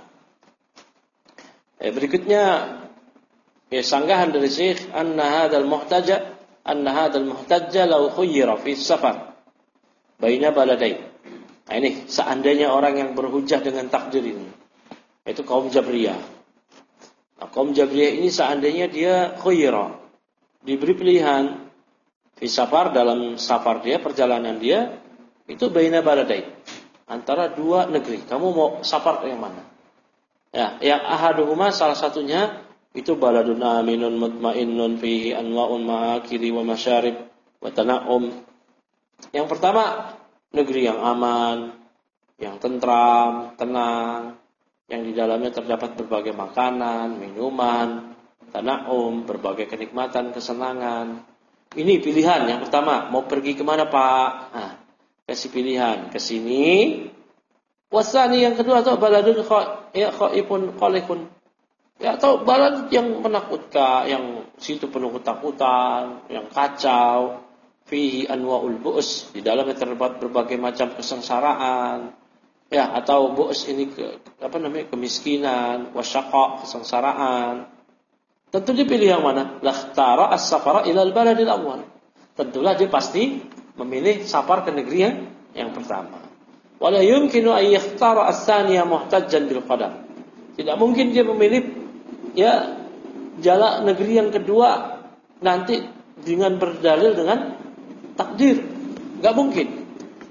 [SPEAKER 1] eh, berikutnya ya, sanggahan dari Syekh anna hadzal muhtaja anna hadzal muhtajja law khuyyira fi safar baina baladain. Nah, ini seandainya orang yang berhujjah dengan takdir ini, itu kaum Jabriyah. Nah, kaum Jabriyah ini seandainya dia khuyyira, diberi pilihan fi safar, dalam safar dia, perjalanan dia itu baina baladain, antara dua negeri. Kamu mau safar ke yang mana? Ya, yang ahaduhuma, salah satunya itu baladun aminun mutmainnun fihi anwa'un ma'akili wa masyarib wa tana'um. Yang pertama, negeri yang aman, yang tentram, tenang, yang di dalamnya terdapat berbagai makanan, minuman, tana'um, berbagai kenikmatan, kesenangan. Ini pilihan yang pertama. Mau pergi kemana Pak? Nah, kasih pilihan, ke sini. Wasani yang kedua atau baladun ya khaifun qalikun. Ya, atau balad yang menakutkan, yang situ penuh ketakutan, yang kacau. Fihi anwa'ul bu'us, di dalamnya terdapat berbagai macam kesengsaraan. Ya, atau bu'us ini ke, apa namanya? Kemiskinan, wasyaqa, kesengsaraan. Tentu dia pilih yang mana? Lakhtara as-safara ilal baladil awal. Tentulah dia pasti memilih safar ke negeri yang, yang pertama. Wala yumkinu an yakhtara as-tsaniya muhtajjan bil qadar. Tidak mungkin dia memilih ya jalan negeri yang kedua nanti dengan berdalil dengan takdir. Enggak mungkin.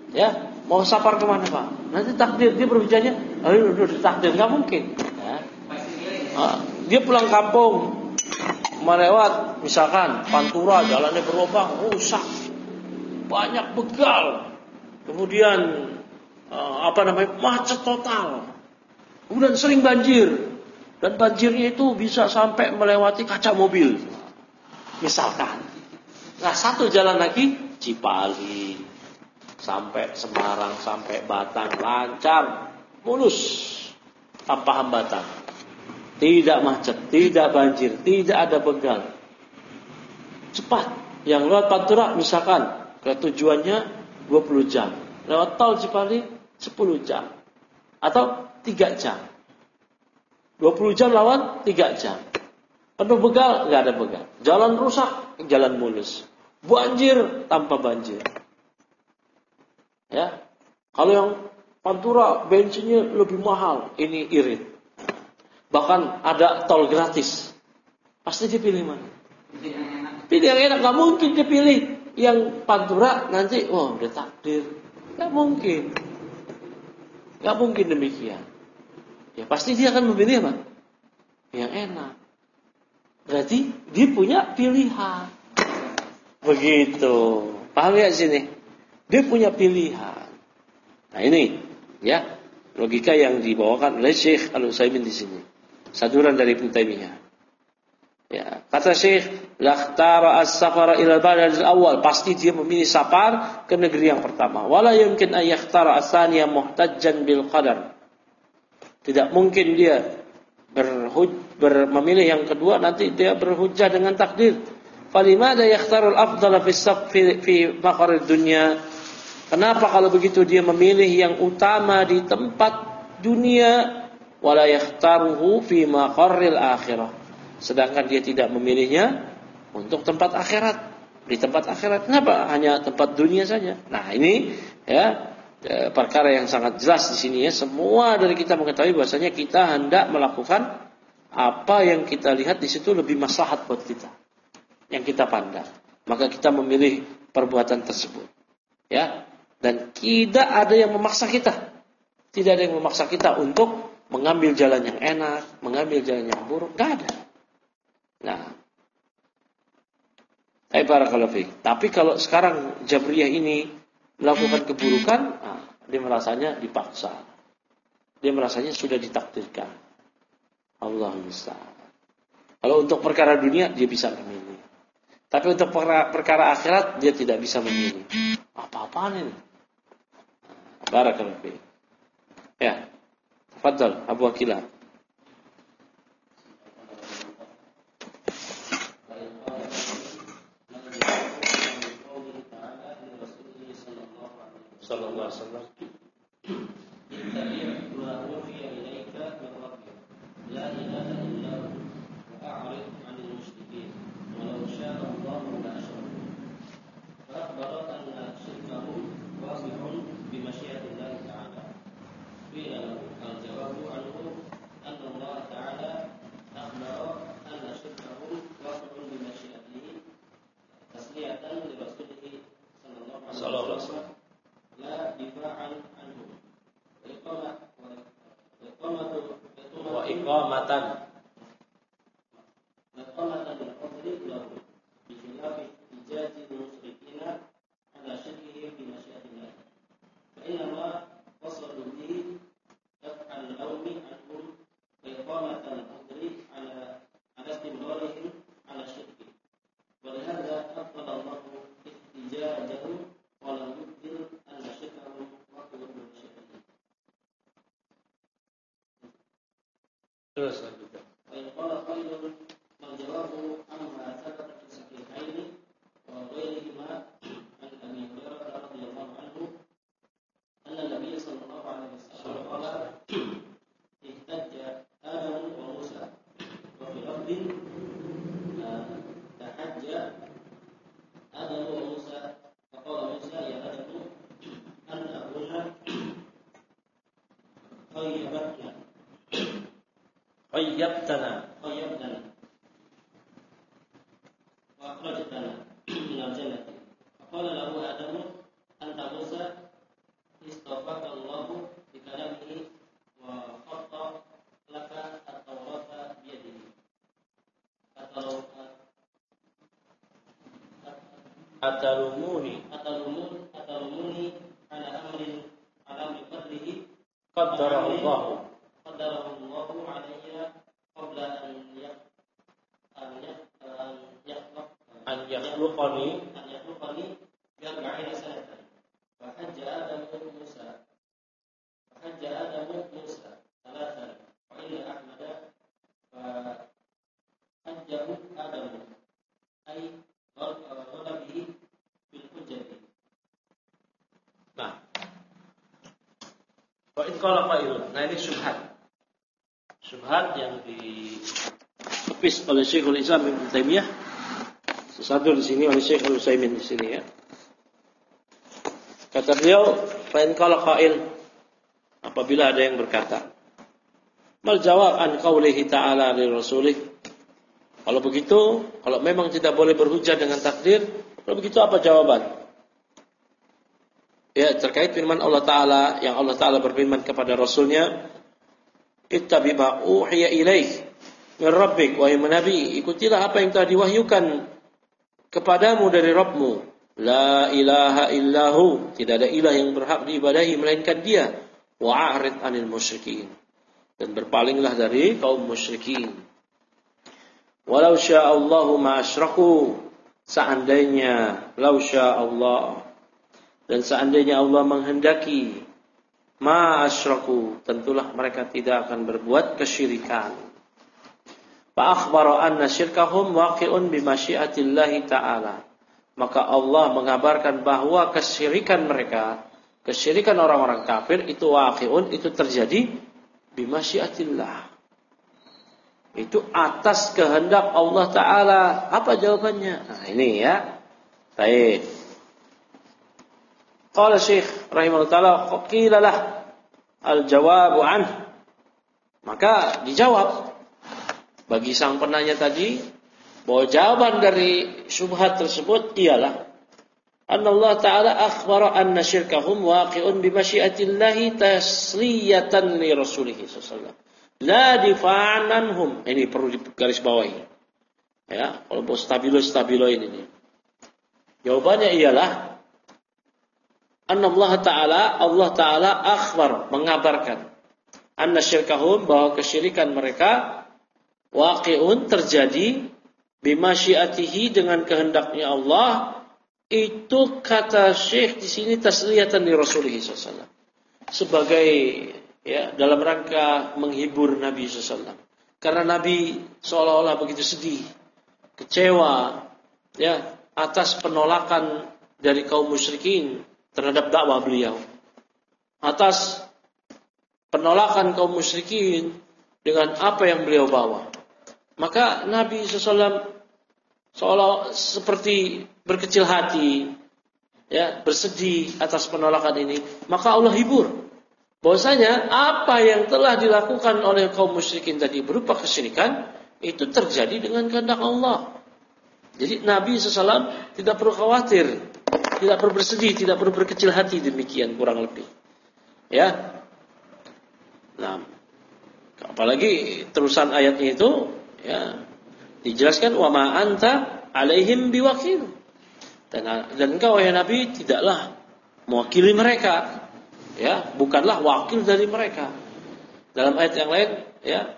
[SPEAKER 1] Ya, mau safar kemana Pak? Nanti takdir dia berbicaranya, ayo udah takdir nggak mungkin. Ya. Nah, dia pulang kampung, melewat misalkan Pantura, jalannya berlubang, rusak, banyak begal, kemudian uh, apa namanya macet total, kemudian sering banjir, dan banjirnya itu bisa sampai melewati kaca mobil, misalkan. Nah satu jalan lagi Cipali. Sampai Semarang, sampai Batang, lancar, mulus, tanpa hambatan. Tidak macet, tidak banjir, tidak ada begal. Cepat. Yang lewat Pantura misalkan, ke tujuannya dua puluh jam. Lewat tol Cipali sepuluh jam. Atau tiga jam. dua puluh jam lawan tiga jam. Penuh begal, nggak ada begal. Jalan rusak, jalan mulus. Banjir, tanpa banjir. Ya, kalau yang Pantura bensinnya lebih mahal, ini irit. Bahkan ada tol gratis, pasti dia pilih mana? Pilih yang enak, nggak mungkin dia pilih yang Pantura nanti, oh udah takdir, nggak mungkin, nggak mungkin demikian. Ya pasti dia akan memilih apa? Yang enak. Berarti dia punya pilihan. Begitu, paham ya sini? Dia punya pilihan. Nah ini, ya logika yang dibawakan oleh Syekh Al-Utsaimin di sini. Saduran dari Ibnu Taimiyah. Ya, kata Syekh, "Lakhtara as-safara ila al-balad al-awwal." Pasti dia memilih safar ke negeri yang pertama. Wala yumkin an yakhtara as-tsaniya muhtajjan bil qadar. Tidak mungkin dia berhuj ber, memilih yang kedua nanti dia berhujjah dengan takdir. Falimada yakhtarul afdala fi fi fi maqarid dunya? Kenapa kalau begitu dia memilih yang utama di tempat dunia, wala yakhtaruhu fi maqarril akhirah, sedangkan dia tidak memilihnya untuk tempat akhirat, di tempat akhirat. Kenapa hanya tempat dunia saja? Nah ini ya perkara yang sangat jelas di sini ya. Semua dari kita mengetahui bahwasanya kita hendak melakukan apa yang kita lihat di situ lebih maslahat buat kita, yang kita pandang, maka kita memilih perbuatan tersebut. Ya. Dan tidak ada yang memaksa kita. Tidak ada yang memaksa kita untuk mengambil jalan yang enak, mengambil jalan yang buruk. Tidak ada. Nah. Tapi kalau sekarang Jabriyah ini melakukan keburukan, nah, dia merasanya dipaksa. Dia merasanya sudah ditakdirkan. Allahumma musta'an. Kalau untuk perkara dunia, dia bisa memilih. Tapi untuk perkara, perkara akhirat, dia tidak bisa memilih. Apa-apaan ini? Barakallahu fiik. Ya. Tafadhal Abu Aqilah. Sallallahu alaihi wasallam. La ilaha illa hu wa a'rid 'anil musyrikeen walau syaa Allahu la asyraku. Fa akhbara anna syirkahum wasi'un bi masyiatillah ta'ala. Qila al-jawabu anhu anna Allah ta'ala akhbara anna syirkahum wasi'un bi masyiatihi tasliyatan li rasulih sallallahu alaihi wasallam la difa'an anhu. Iqamah wa iqamatu wa iqamatan iqamatan al-qadri lahu bi khilafi ijazi al-musyrikina ala syirkihim bi masyiatillah fa inna ma wasadu bihi daf'al lawmi anhum wa iqamatan al-qadri ala ala istimrarihim ala syirki wa lihadza afdala Allah ihtijajahum wa lam yubdil an syirkahum wa qul bi masyiatillah. Terus lanjutkan. Qala qailun menjawabku amma sabata fi sahihaini wa ghairihima an Abi Hurairah radhiyallahu anhu anna Nabiy sallallahu alaihi wasallam qala ihtajja Adam wa Musa wa fi lafdhin tahajja Adam wa Musa fa qala Musa ya Adam anta abuna qayyabatna qayyabtana qayyabtana wa akhrajtana min al-jannati. Qala lahu Adam anta Musa atalumuni
[SPEAKER 2] atalumun atalumuni ala amrin ala biqadrihi
[SPEAKER 1] qaddarahu Allah
[SPEAKER 2] qaddarahu Allah alayya qabla an yak an yak an yakhluq
[SPEAKER 1] an yakhluqani
[SPEAKER 2] an yakhluqani bi'arba'ina sanatan wa hajja Adamu Musa wa hajja Adamu Musa thalathan wa inna Ahmada wa hajjahu Adamu ay ghadabihi bil hujjati.
[SPEAKER 1] Nah, wa in qala qailun. Nah, ini syubhat. Syubhat yang dikepis oleh Syekhul Islam Ibnu Taimiyah. Sesatu di sini oleh Syekh Al-Utsaimin di sini ya. Kata beliau, fa in qala qail, apabila ada yang berkata, mal jawab an qaulihi ta'ala li rasulih. Kalau begitu, kalau memang tidak boleh berhujjah dengan takdir, kalau begitu apa jawaban? Ya, terkait firman Allah Ta'ala, yang Allah Ta'ala berfirman kepada Rasulnya, ittabi ma uhiya ilaik min rabbik, wahai nabi, ikutilah apa yang telah diwahyukan kepadamu dari Rabbmu. La ilaha illahu, tidak ada ilah yang berhak diibadahi melainkan dia. Wa'arid anil musyrikin, dan berpalinglah dari kaum musyrikin. Walau sya'allahu ma'asyraku, seandainya, lau sya'allah, dan seandainya Allah menghendaki, ma'asyraku, tentulah mereka tidak akan berbuat kesyirikan. Fa akhbara anna syirkahum waqi'un bi masyiatillahi ta'ala. Maka Allah mengabarkan bahwa kesyirikan mereka, kesyirikan orang-orang kafir itu waqi'un, itu terjadi bi masyiatillah. Itu atas kehendak Allah Ta'ala. Apa jawabannya? Nah ini ya. Baik. Qala Syekh rahimahullah ta'ala, qilalah al-jawabu anhu. Maka dijawab bagi sang penanya tadi, bahwa jawaban dari syubhat tersebut ialah Allah Ta'ala akhbara anna syirkahum waqi'un bi masyiatillahi tasliyatan li rasulih sallallahu alaihi wasallam. La difa'an anhum. Ini perlu digaris bawahi. Ya, kalau mau stabilo-stabilo ini nih. Jawabannya ialah Allah Ta'ala Allah Ta'ala akhbar, mengabarkan anna syirkahum, bahwa kesyirikan mereka waqi'un, terjadi bimasyiatihi, dengan kehendaknya Allah. Itu kata Syekh di sini tasliyatan li Rasulullah sallallahu alaihi wasallam, sebagai ya dalam rangka menghibur Nabi sallallahu alaihi wasallam, karena Nabi seolah-olah begitu sedih, kecewa ya atas penolakan dari kaum musyrikin terhadap dakwah beliau, atas penolakan kaum musyrikin dengan apa yang beliau bawa. Maka Nabi sallallahu alaihi wasallam seolah seperti berkecil hati, ya, bersedih atas penolakan ini. Maka Allah hibur bahwasanya apa yang telah dilakukan oleh kaum musyrikin tadi berupa kesyirikan itu terjadi dengan kehendak Allah. Jadi Nabi sallallahu alaihi wasallam tidak perlu khawatir, tidak perlu bersedih, tidak perlu berkecil hati, demikian kurang lebih. Ya. Nah, apalagi terusan ayatnya itu ya dijelaskan wa ma anta alaihim biwakil, dan dan engkau wahai Nabi tidaklah mewakili mereka, ya, bukanlah wakil dari mereka. Dalam ayat yang lain ya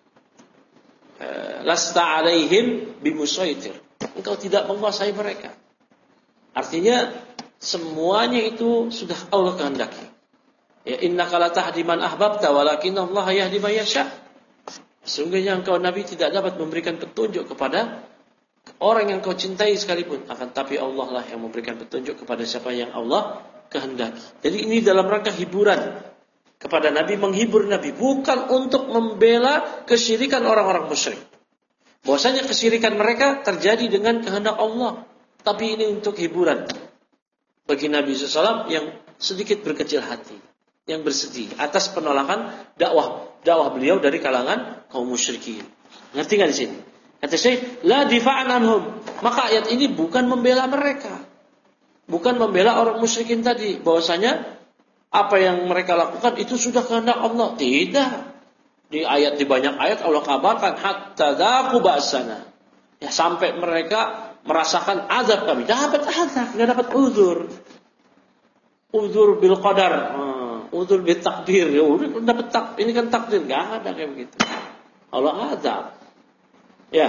[SPEAKER 1] lasta alaihim bimusaitir, engkau tidak menguasai mereka. Artinya semuanya itu sudah Allah kehendaki. Ya, innaka la tahdi man ahbabta walakinnallaha yahdi man yasha. Sesungguhnya engkau Nabi tidak dapat memberikan petunjuk kepada orang yang kau cintai sekalipun, akan tapi Allah lah yang memberikan petunjuk kepada siapa yang Allah kehendaki. Jadi ini dalam rangka hiburan kepada Nabi, menghibur Nabi, bukan untuk membela kesyirikan orang-orang musyrik. Bahwasanya kesyirikan mereka terjadi dengan kehendak Allah, tapi ini untuk hiburan bagi Nabi sallallahu alaihi wasallam yang sedikit berkecil hati, yang bersedih atas penolakan dakwah dakwah beliau dari kalangan kaum musyrikin. Ngerti nggak di sini? Kata Syekh, la difa'an anhum. Maka ayat ini bukan membela mereka, bukan membela orang musyrikin tadi, bahwasanya apa yang mereka lakukan itu sudah kehendak Allah. Tidak. Di ayat di banyak ayat Allah kabarkan hatta dzaqu ba'sana. Ya, sampai mereka merasakan azab kami. Dapat azab, nggak dapat uzur. Uzur bil qadar, uh, uzur bil takdir. Ya, udah dapat tak, ini kan takdir, nggak ada kayak begitu. Allah azab. Ya.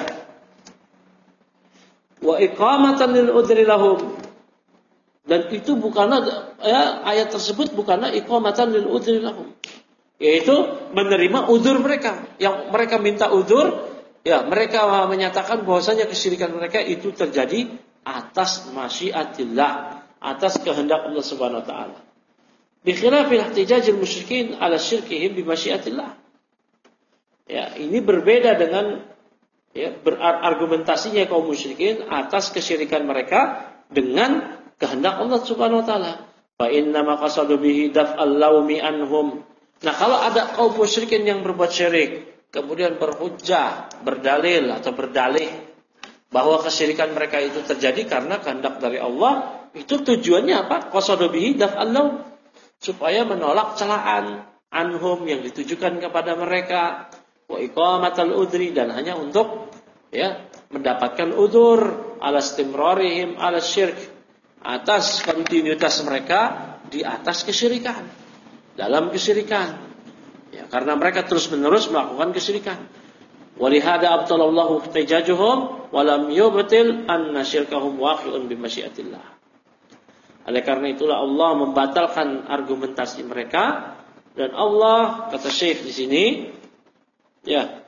[SPEAKER 1] Wa iqamatan lil udri lahum. Dan itu bukanlah ya, ayat tersebut bukanlah iqamatan lil udri lahum. Yaitu menerima uzur mereka. Yang mereka minta uzur, ya mereka menyatakan bahwasanya kesyirikan mereka itu terjadi atas masyiatillah, atas kehendak Allah Subhanahu wa taala. Bi khilafil ihtijajil musyrikin ala syirkihim bi masyiatillah. Ya, ini berbeda dengan ya, berargumentasinya kaum musyrikin atas kesyirikan mereka dengan kehendak Allah Subhanahu wa taala. Fa inna ma qasadu bihi daf'al laumi anhum. Nah, kalau ada kaum musyrikin yang berbuat syirik, kemudian berhujjah, berdalil atau berdalih bahwa kesyirikan mereka itu terjadi karena kehendak dari Allah, itu tujuannya apa? Qasadu bihi daf'al laum, supaya menolak celaan anhum yang ditujukan kepada mereka, wa iqamatal udri, dan hanya untuk ya mendapatkan udzur ala istimrarihim ala syirk, atas kontinuitas mereka di atas kesyirikan, dalam kesyirikan, ya, karena mereka terus menerus melakukan kesyirikan. Walihada abtalallahu ihtijajuhum wa lam yubtil anna syirkahum waqi'un bi masyiatillah. Oleh karena itulah Allah membatalkan argumentasi mereka, dan Allah, kata Syekh di sini, ya,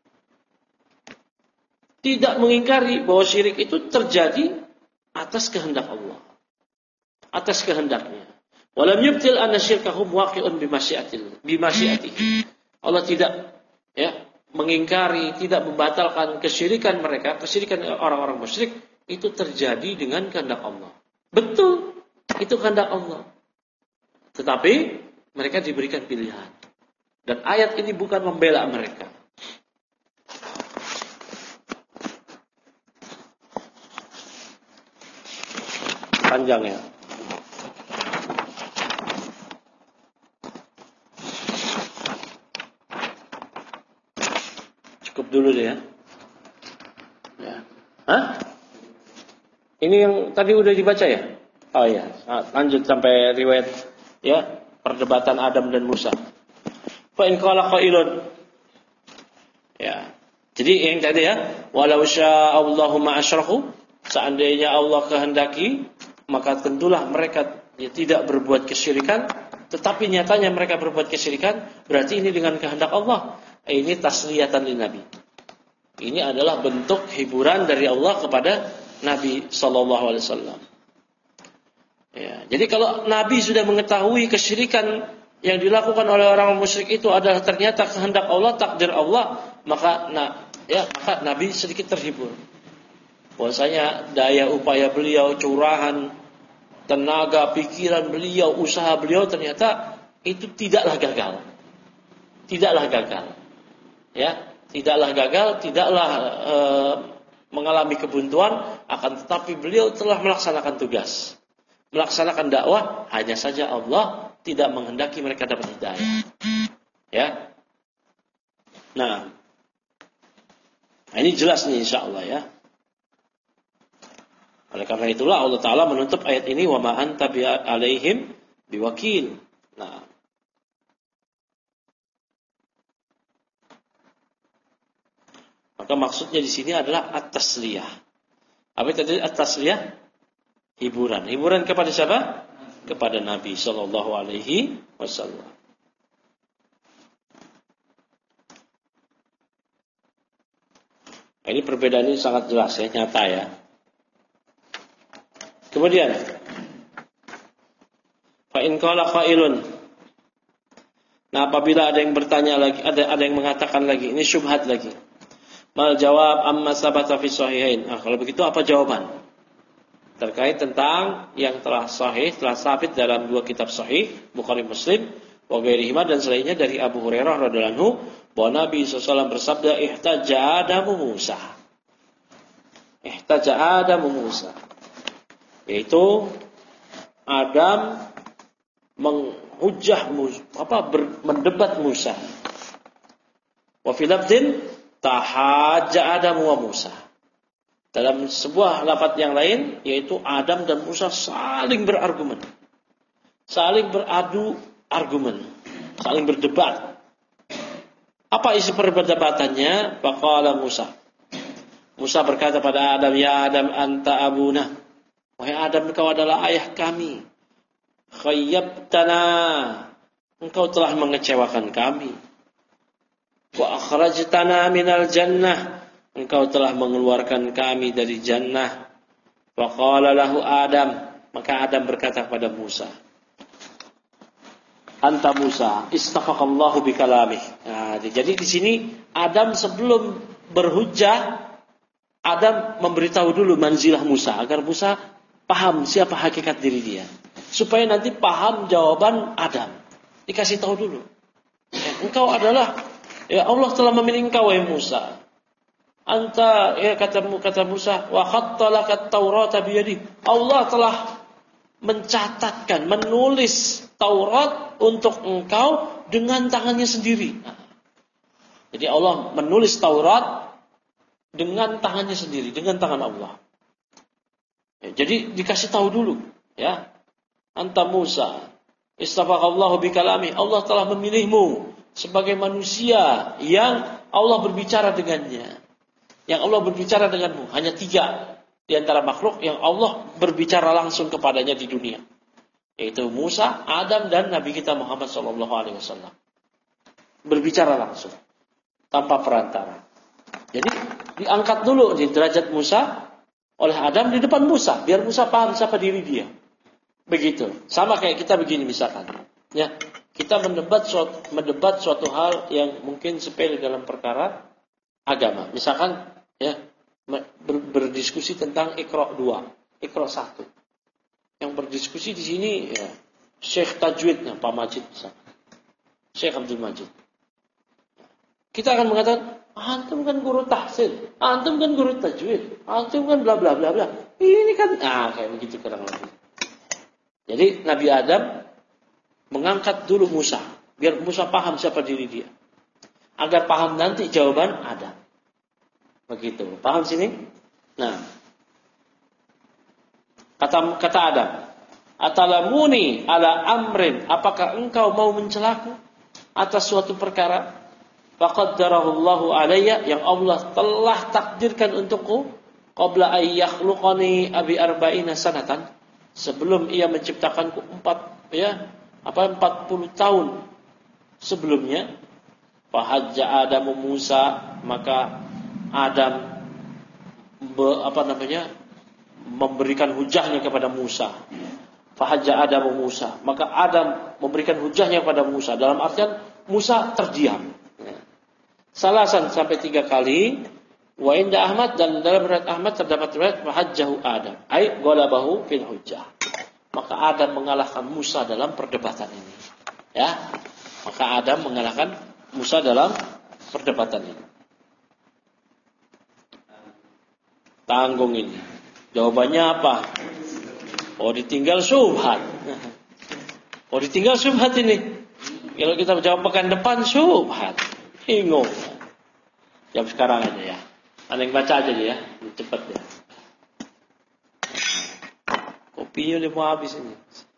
[SPEAKER 1] tidak mengingkari bahwa syirik itu terjadi atas kehendak Allah, atas kehendaknya. Walam yubtil anna syirkahum waqi'un bi masyiatillah, bi masyiatihi. Allah tidak ya mengingkari, tidak membatalkan kesyirikan mereka, kesyirikan orang-orang musyrik itu terjadi dengan kehendak Allah. Betul, itu kehendak Allah. Tetapi mereka diberikan pilihan. Dan ayat ini bukan membela mereka. Panjang ya. Cukup dulu deh ya. Ya. Hah? Ini yang tadi udah dibaca ya? Oh iya, lanjut sampai riwayat ya, perdebatan Adam dan Musa. Fa in qala qailun. Ya. Jadi yang tadi ya, walau syaa Allahu ma asyraku, seandainya Allah kehendaki, maka tentulah mereka ya, tidak berbuat kesyirikan, tetapi nyatanya mereka berbuat kesyirikan, berarti ini dengan kehendak Allah. Ini tasliyatan lin Nabi. Ini adalah bentuk hiburan dari Allah kepada Nabi sallallahu alaihi wasallam. Ya, jadi kalau Nabi sudah mengetahui kesyirikan yang dilakukan oleh orang musyrik itu adalah ternyata kehendak Allah, takdir Allah, maka nah, ya, maka Nabi sedikit terhibur. Bahwasanya daya upaya beliau, curahan tenaga, pikiran beliau, usaha beliau ternyata itu tidaklah gagal. Tidaklah gagal. Ya, tidaklah gagal, tidaklah e, mengalami kebuntuan, akan tetapi beliau telah melaksanakan tugas. Melaksanakan dakwah, hanya saja Allah tidak menghendaki mereka dapat hidayah. Ya. Nah, ini jelas nih insyaallah ya. Oleh karena itulah Allah Ta'ala menutup ayat ini, wa ma anta bi alaihim biwakil. Nah, maka maksudnya di sini adalah at-tasliyah. Apa itu at-tasliyah? Hiburan. Hiburan kepada siapa? Kepada Nabi sallallahu alaihi wasallam. Ini perbedaan ini sangat jelas ya, nyata ya. Kemudian, fa in qala qailun. Nah, apabila ada yang bertanya lagi, ada ada yang mengatakan lagi, ini syubhat lagi. Mal jawab amma sabata fi sahihain. Ah, kalau begitu apa jawaban? Terkait tentang yang telah sahih, telah sabit dalam dua kitab sahih, Bukhari Muslim, wa ghairihima, dan selainnya dari Abu Hurairah radhiyallahu anhu, bahwa Nabi shallallahu alaihi wasallam bersabda, ihtaja Adamu Musa. Ihtaja Adamu Musa. Yaitu Adam menghujah Musa, apa ber, mendebat Musa. Wa fi lafdhin tahajja Adamu wa Musa. Dalam sebuah lafaz yang lain, yaitu Adam dan Musa saling berargumen. Saling beradu argumen. Saling berdebat. Apa isi perdebatannya? Faqala Musa. Musa berkata pada Adam, "Ya Adam, anta abuna." Wahai Adam, engkau adalah ayah kami. Khayyabtana. Engkau telah mengecewakan kami. Wa akhrajtana minal jannah. Engkau telah mengeluarkan kami dari jannah. Faqala lahu Adam. Maka Adam berkata kepada Musa, "Anta Musa, istafaqallahu bikalamih." Nah, jadi di sini Adam sebelum berhujjah, Adam memberitahu dulu manzilah Musa agar Musa paham siapa hakikat diri dia, supaya nanti paham jawaban Adam. Dikasih tahu dulu. Ya, engkau adalah, ya Allah telah memilih engkau wahai Musa. Anta, ya kata kata Musa, wa khattalakat Taurata biyadi. Allah telah mencatatkan, menulis Taurat untuk engkau dengan tangannya sendiri. Nah, jadi Allah menulis Taurat dengan tangannya sendiri, dengan tangan Allah. Ya, jadi dikasih tahu dulu, ya. Anta Musa, istafaqallahu bikalami. Allah telah memilihmu sebagai manusia yang Allah berbicara dengannya. Yang Allah berbicara denganmu. Hanya tiga di antara makhluk yang Allah berbicara langsung kepadanya di dunia, yaitu Musa, Adam, dan Nabi kita Muhammad shallallahu alaihi wasallam. Berbicara langsung, tanpa perantara. Jadi diangkat dulu di derajat Musa oleh Adam di depan Musa, biar Musa paham siapa diri dia. Begitu. Sama kayak kita begini misalkan. Ya, kita mendebat suatu, mendebat suatu hal yang mungkin sepele dalam perkara agama. Misalkan, ya, ber, berdiskusi tentang Iqra dua, Iqra satu. Yang berdiskusi di sini, ya, Syekh Tajwidnya Pak Majid, misalkan. Syekh Abdul Majid. Kita akan mengatakan, antum kan guru tahsin, antum kan guru tajwid, antum kan bla bla bla bla. Ini kan, ah kayak begitu kurang lebih. Jadi Nabi Adam mengangkat dulu Musa, biar Musa paham siapa diri dia, agar paham nanti jawaban Adam. Begitu, paham sini? Nah, kata kata Adam, atalamuni ala amrin, apakah engkau mau mencelaku atas suatu perkara? Faqaddarahullahu alayya, yang Allah telah takdirkan untukku, qabla ay yakhluqani abi arba'ina sanatan, sebelum ia menciptakanku empat ya apa empat puluh tahun sebelumnya. Fahajja Adamu Musa, maka Adam be, apa namanya memberikan hujahnya kepada Musa. Fahajja Adamu Musa, maka Adam memberikan hujahnya kepada Musa, dalam artian Musa terdiam. Salasan sampai tiga kali. Wa inda Ahmad, dan dalam riwayat Ahmad terdapat riwayat fahajjahu Adam, ai ghalabahu fil hujjah. Maka Adam mengalahkan Musa dalam perdebatan ini. Ya. Maka Adam mengalahkan Musa dalam perdebatan ini. Tanggung ini. Jawabannya apa? Oh, ditinggal syubhat. Oh, ditinggal syubhat ini. Kalau kita jawab pekan depan syubhat. Bingung. Jam sekarang aja ya. Ada yang baca aja ya. Cepat ya. Kopinya udah mau habis ini.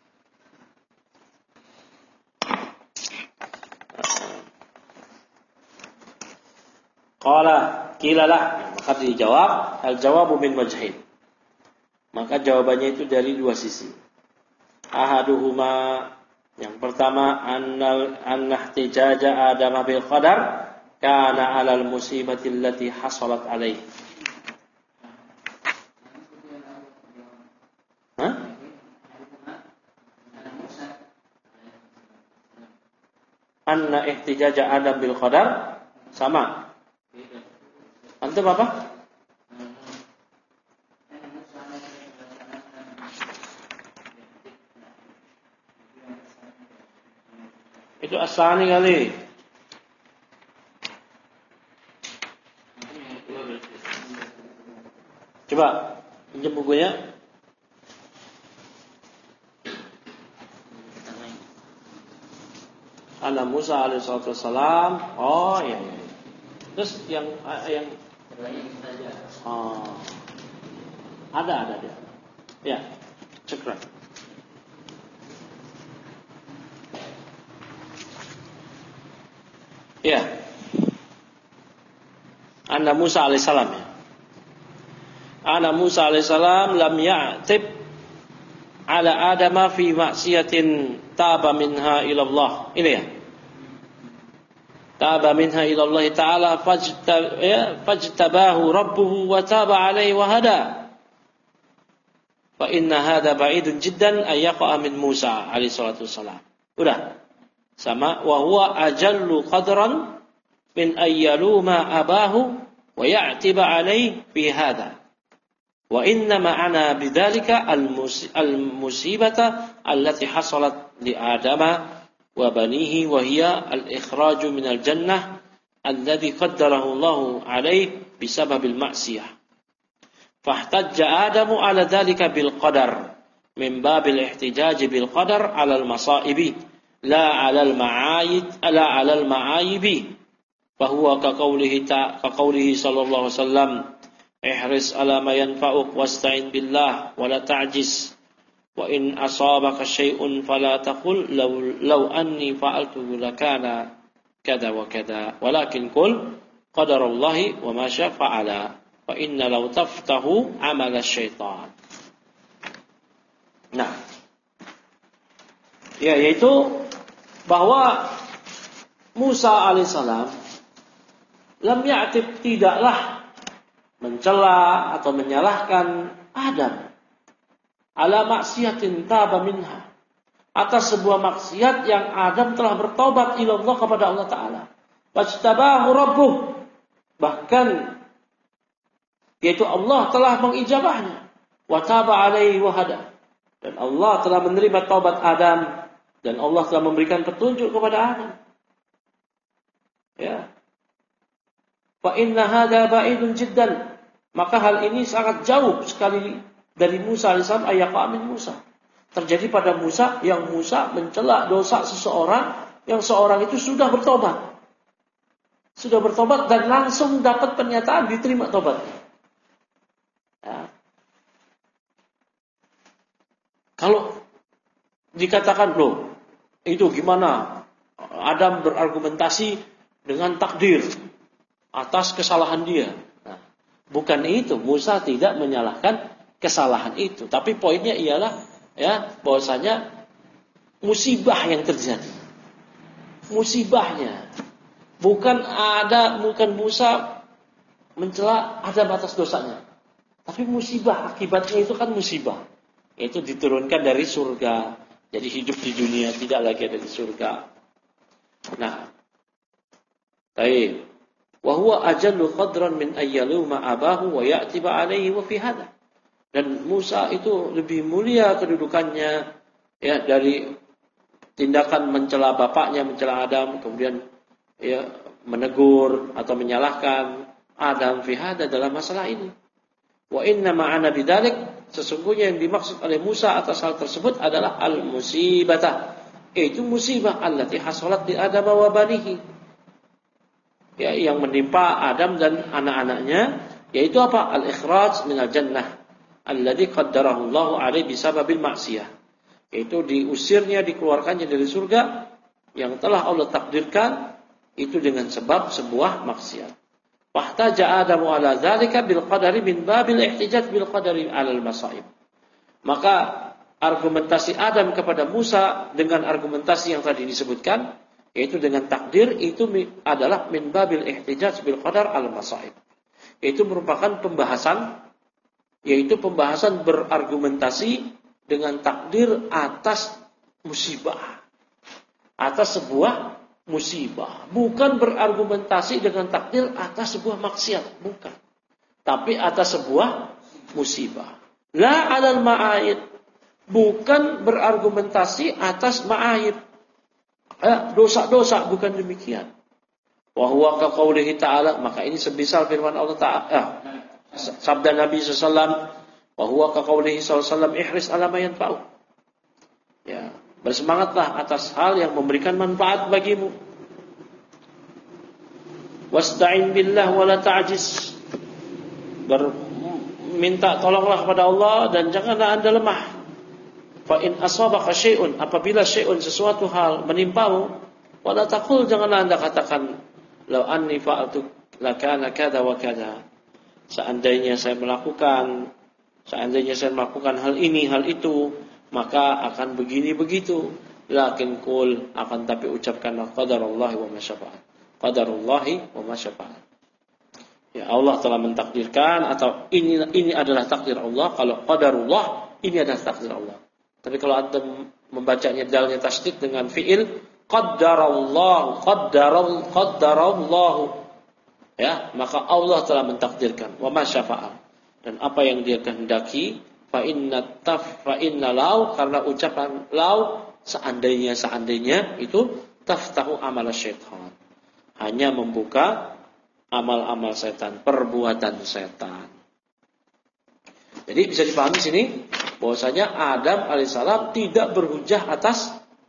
[SPEAKER 1] Qala kilalah, maka dijawab al-jawabu min wajhain. Maka jawabannya itu dari dua sisi. Ahaduhuma, yang pertama, annal annahtijaja Adam bil qadar kana 'alal musibati allati hasalat alaihi. Hah? Anna ihtijaja Adam bil qadar sama. Antum apa? Itu asani kali. Coba pinjam bukunya. Ana Musa alaihi wasallam. Oh iya iya. Terus yang yang Oh. Ada, ada dia. Ya, syukran. Ya. Anna Musa alaihissalam ya. Anna Musa alaihissalam lam ya'tib ala Adama fi maksiatin taba minha ila Allah. Ini ya. Taba minha ila Allah Ta'ala fajtab, ya, fajtabahu rabbuhu wa taba alaihi wa hada. Fa inna hadha ba'idun jiddan ay yaqa'a min Musa alaihi salatu wassalam. Udah. Sama wa huwa ajallu qadran min ayyaluma abahu wa ya'tiba alaihi fi hadha. Wa inna ma'ana bidzalika al-musibata allati hasalat li Adama wa banihi wa hiya al-ikhraju min al-jannah alladhi qaddarahu Allah alaihi bisabab al-ma'siyah. Fahtajja Adamu ala dhalika bil qadar min bab al-ihtijaj bil qadar ala al-masaibi la ala al-ma'ayid ala ala al-ma'ayibi fa huwa ka qawlihi ta ka qawlihi sallallahu alaihi wasallam ihris ala ma yanfa'uk wasta'in billah wa la ta'jiz wa in asabaka syai'un fala taqul law law anni fa'altu lakana kada wa kada walakin qul qadarallahi wa ma syaa fa'ala fa inna law taftahu amala syaitan. Nah, ya, yaitu bahwa Musa alaihissalam lam ya'tib, tidaklah mencela atau menyalahkan Adam ala maksiatin taba minha, atas sebuah maksiat yang Adam telah bertobat ilallah kepada Allah Ta'ala. Wajtabahu rabbuh, bahkan yaitu Allah telah mengijabahnya. Wa taba alaihi wa hada, dan Allah telah menerima taubat Adam, dan Allah telah memberikan petunjuk kepada Adam. Ya. Fa inna hadza ba'idun jiddan, maka hal ini sangat jauh sekali dari Musa alaihissalam ayyaqa min Musa. Terjadi pada Musa, yang Musa mencela dosa seseorang yang seorang itu sudah bertobat. Sudah bertobat dan langsung dapat pernyataan diterima tobatnya. Ya. Kalau dikatakan, loh, itu gimana? Adam berargumentasi dengan takdir atas kesalahan dia. Nah, bukan itu. Musa tidak menyalahkan kesalahan itu, tapi poinnya ialah ya bahwasanya musibah yang terjadi, musibahnya bukan ada bukan Musa mencela Adam atas dosanya, tapi musibah akibatnya itu kan musibah, itu diturunkan dari surga, jadi hidup di dunia tidak lagi ada di surga. Nah, baik, wa huwa ajallu qadran min ayyaluma abahu wa ya'tiba alaihi wa fi hadha. Dan Musa itu lebih mulia kedudukannya ya dari tindakan mencela bapaknya, mencela Adam, kemudian ya menegur atau menyalahkan Adam fi hada dalam masalah ini. Wa inna ma'ana bidzalik, sesungguhnya yang dimaksud oleh Musa atas hal tersebut adalah al-musibata, yaitu musibah allati hasalat di Adam wa banihi, ya, yang menimpa Adam dan anak-anaknya, yaitu apa? Al-ikhraj minal jannah alladzi qaddarahu Allahu alaihi bisababil maksiyah, yaitu diusirnya, dikeluarkannya dari surga yang telah Allah takdirkan itu dengan sebab sebuah maksiat. Wahtaja Adamu ala dzalika bil qadari min babil ihtijaj bil qadari alal masaib. Maka argumentasi Adam kepada Musa dengan argumentasi yang tadi disebutkan, yaitu dengan takdir, itu adalah min babil ihtijaj bil qadar alal masaib. Itu merupakan pembahasan, yaitu pembahasan berargumentasi dengan takdir atas musibah, atas sebuah musibah, bukan berargumentasi dengan takdir atas sebuah maksiat, bukan, tapi atas sebuah musibah. La alal ma'ayid, bukan berargumentasi atas ma'ayib, eh, dosa-dosa, bukan demikian. Wa huwa ka qaulihi ta'ala, maka ini sebisal firman Allah Ta'ala, eh, sabda Nabi sallallahu alaihi wasallam, wa huwa ka qaulihi sallallahu alaihi wasallam, ihris ala ma yanfa'u. Ya, bersemangatlah atas hal yang memberikan manfaat bagimu. Wasta'in billah wa la ta'jiz. Ber, minta tolonglah kepada Allah dan janganlah Anda lemah. Fa in asabaka syai'un, apabila syai'un sesuatu hal menimpamu, wala taqul, janganlah Anda katakan law anni fa'altu lakana kada wa kada. Seandainya saya melakukan, seandainya saya melakukan hal ini, hal itu, maka akan begini begitu. Lakin qul, akan tapi ucapkanlah qadarullahi wa ma syafa'al. Qadarullahi wa ma syafa'al. Ya, Allah telah mentakdirkan, atau ini ini adalah takdir Allah. Kalau qadarullah, ini adalah takdir Allah. Tapi kalau Anda membacanya dalnya tasdid dengan fiil qaddarallahu, qaddaral qaddarallahu, ya, maka Allah telah mentakdirkan. Wa ma syafa'al, dan apa yang Dia kehendaki. Fa inna taf fa inna law, karena ucapan law, seandainya seandainya itu taftahu amal syaitan, hanya membuka amal-amal setan, perbuatan setan. Jadi bisa dipahami sini bahwasanya Adam alaihissalam tidak berhujah atas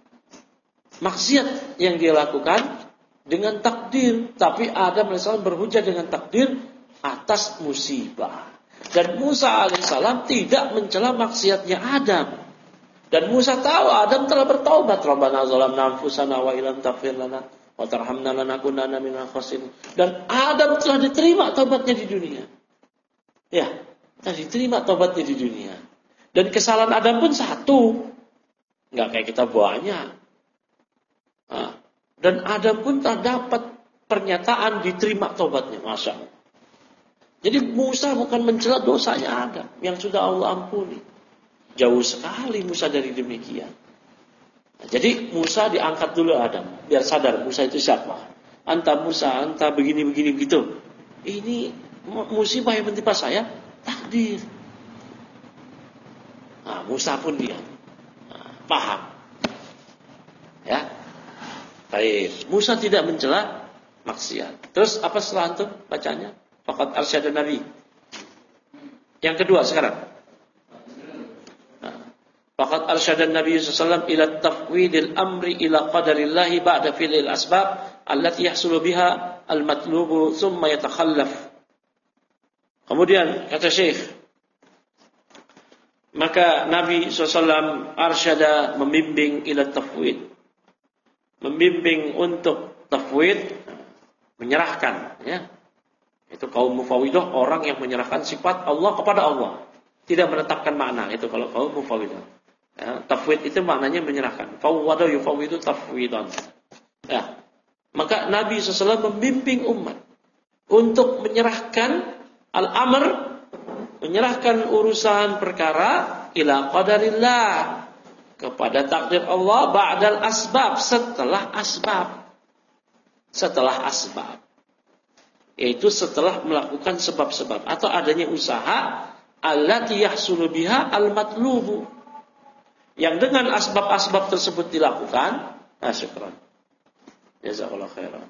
[SPEAKER 1] maksiat yang dia lakukan dengan takdir, tapi Adam alaihissalam berhujah dengan takdir atas musibah. Dan Musa alaihissalam tidak mencela maksiatnya Adam. Dan Musa tahu Adam telah bertaubat. Rabbana zalamna anfusana wa illam taghfir lana wa tarhamna lanakunanna minal khasirin. Dan Adam telah diterima taubatnya di dunia. Ya, telah diterima taubatnya di dunia. Dan kesalahan Adam pun satu, nggak kayak kita banyak. Nah, dan Adam pun telah dapat pernyataan diterima taubatnya, masya Allah. Jadi Musa bukan mencela dosanya Adam yang sudah Allah ampuni. Jauh sekali Musa dari demikian. Nah, jadi Musa diangkat dulu Adam, biar sadar Musa itu siapa. Anta Musa, anta begini-begini begitu. Ini musibah yang menimpa saya, takdir. Nah, Musa pun dia nah, paham. Ya. Baik, Musa tidak mencela maksiat. Terus apa setelah itu bacanya? Faqad arsyada Nabi. Yang kedua sekarang. Faqad arsyada Nabi sallallahu alaihi wasallam ila tafwidil amri ila qadarillahi ba'da fi'lil asbab allati yahsulu biha al-matlubu thumma yatakhallaf. Kemudian kata Syekh, maka Nabi sallallahu alaihi wasallam arsyada, membimbing ila tafwid. Membimbing untuk tafwid, menyerahkan, ya. Itu kaum mufawwidah, orang yang menyerahkan sifat Allah kepada Allah, tidak menetapkan makna. Itu kalau kaum mufawwidah. Ya, tafwid itu maknanya menyerahkan. Fawwada yufawwidu tafwidan. Ya. Maka Nabi shallallahu alaihi wasallam membimbing umat untuk menyerahkan al-amr, menyerahkan urusan perkara ila qadarillah, kepada takdir Allah, ba'dal asbab, setelah asbab. Setelah asbab. Yaitu setelah melakukan sebab-sebab atau adanya usaha allati yahsulu biha al-matlubu, yang dengan asbab-asbab tersebut dilakukan. Nah, syukran. Jazakallahu khairan.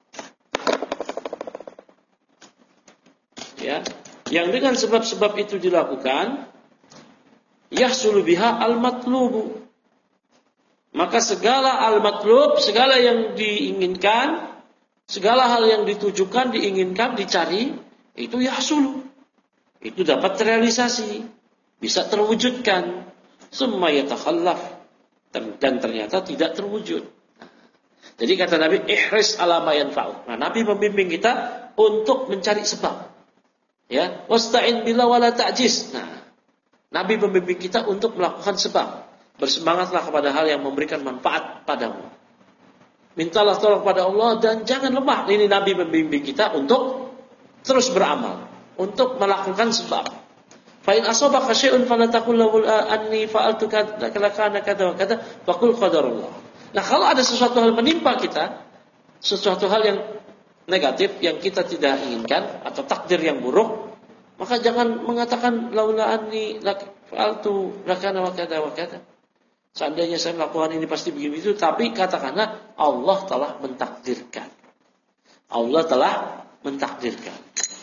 [SPEAKER 1] Ya, yang dengan sebab-sebab itu dilakukan, yahsulu biha al-matlubu, maka segala al-matlub, segala yang diinginkan, segala hal yang ditujukan, diinginkan, dicari, itu yahsulu, itu dapat terrealisasi, bisa terwujudkan. Summa yatakhallaf, dan ternyata tidak terwujud. Jadi kata Nabi, ihris ala ma yanfa'u. Nah, Nabi membimbing kita untuk mencari sebab. Ya, wasta'in billah wala ta'jiz. Nah, Nabi membimbing kita untuk melakukan sebab. Bersemangatlah kepada hal yang memberikan manfaat padamu. Mintalah tolong kepada Allah dan jangan lemah. Ini Nabi membimbing kita untuk terus beramal, untuk melakukan sebab. Fa in asabaka syai'un fala taqul lahu anni fa'altu kadza kana kadza wa kadza faqul qadarullah. Nah, kalau ada sesuatu hal menimpa kita, sesuatu hal yang negatif yang kita tidak inginkan atau takdir yang buruk, maka jangan mengatakan laula anni fa'altu lakana wa kadza wa kadza. Seandainya saya melakukan ini pasti begini itu, tapi katakanlah Allah telah mentakdirkan. Allah telah mentakdirkan.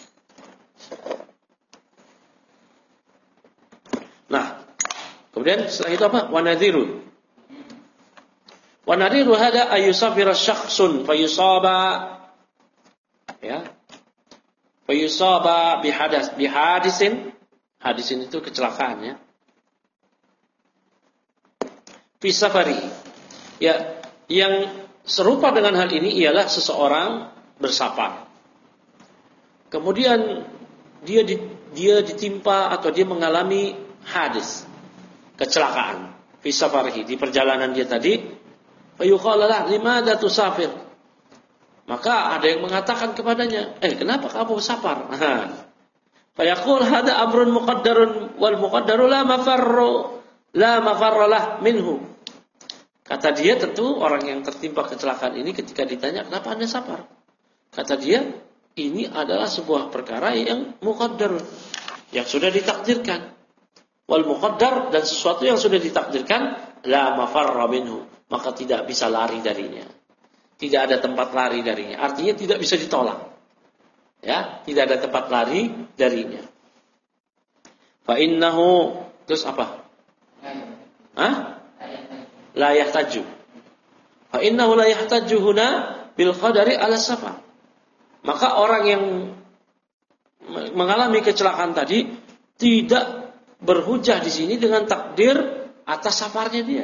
[SPEAKER 1] Nah, kemudian setelah itu apa? Wa nadhiru. Wa nadhiru hada ayusafira syakhsun fayusaba, ya. Fayusaba bihadas bihadisin Hadis ini itu kecelakaan ya. Fi safari. Ya, yang serupa dengan hal ini ialah seseorang bersafar. Kemudian dia di, dia ditimpa atau dia mengalami hadis, kecelakaan. Fi safarihi, di perjalanan dia tadi. Fa yuqala lah, limadza tusafir? Maka ada yang mengatakan kepadanya, "Eh, kenapa kamu safar?" Fa yaqul hada amrun muqaddarun wal muqaddaru la mafarru la mafarralah minhu. Kata dia, tentu orang yang tertimpa kecelakaan ini ketika ditanya, "Kenapa Anda safar?" Kata dia, ini adalah sebuah perkara yang muqaddar, yang sudah ditakdirkan. Wal muqaddar, dan sesuatu yang sudah ditakdirkan, la mafarra minhu, maka tidak bisa lari darinya. Tidak ada tempat lari darinya. Artinya tidak bisa ditolak. Ya, tidak ada tempat lari darinya. Fa innahu, terus apa? Hah? La yahtaju. Fa innahu la yahtaju huna bil qadari ala safar. Maka orang yang mengalami kecelakaan tadi tidak berhujah di sini dengan takdir atas safarnya dia.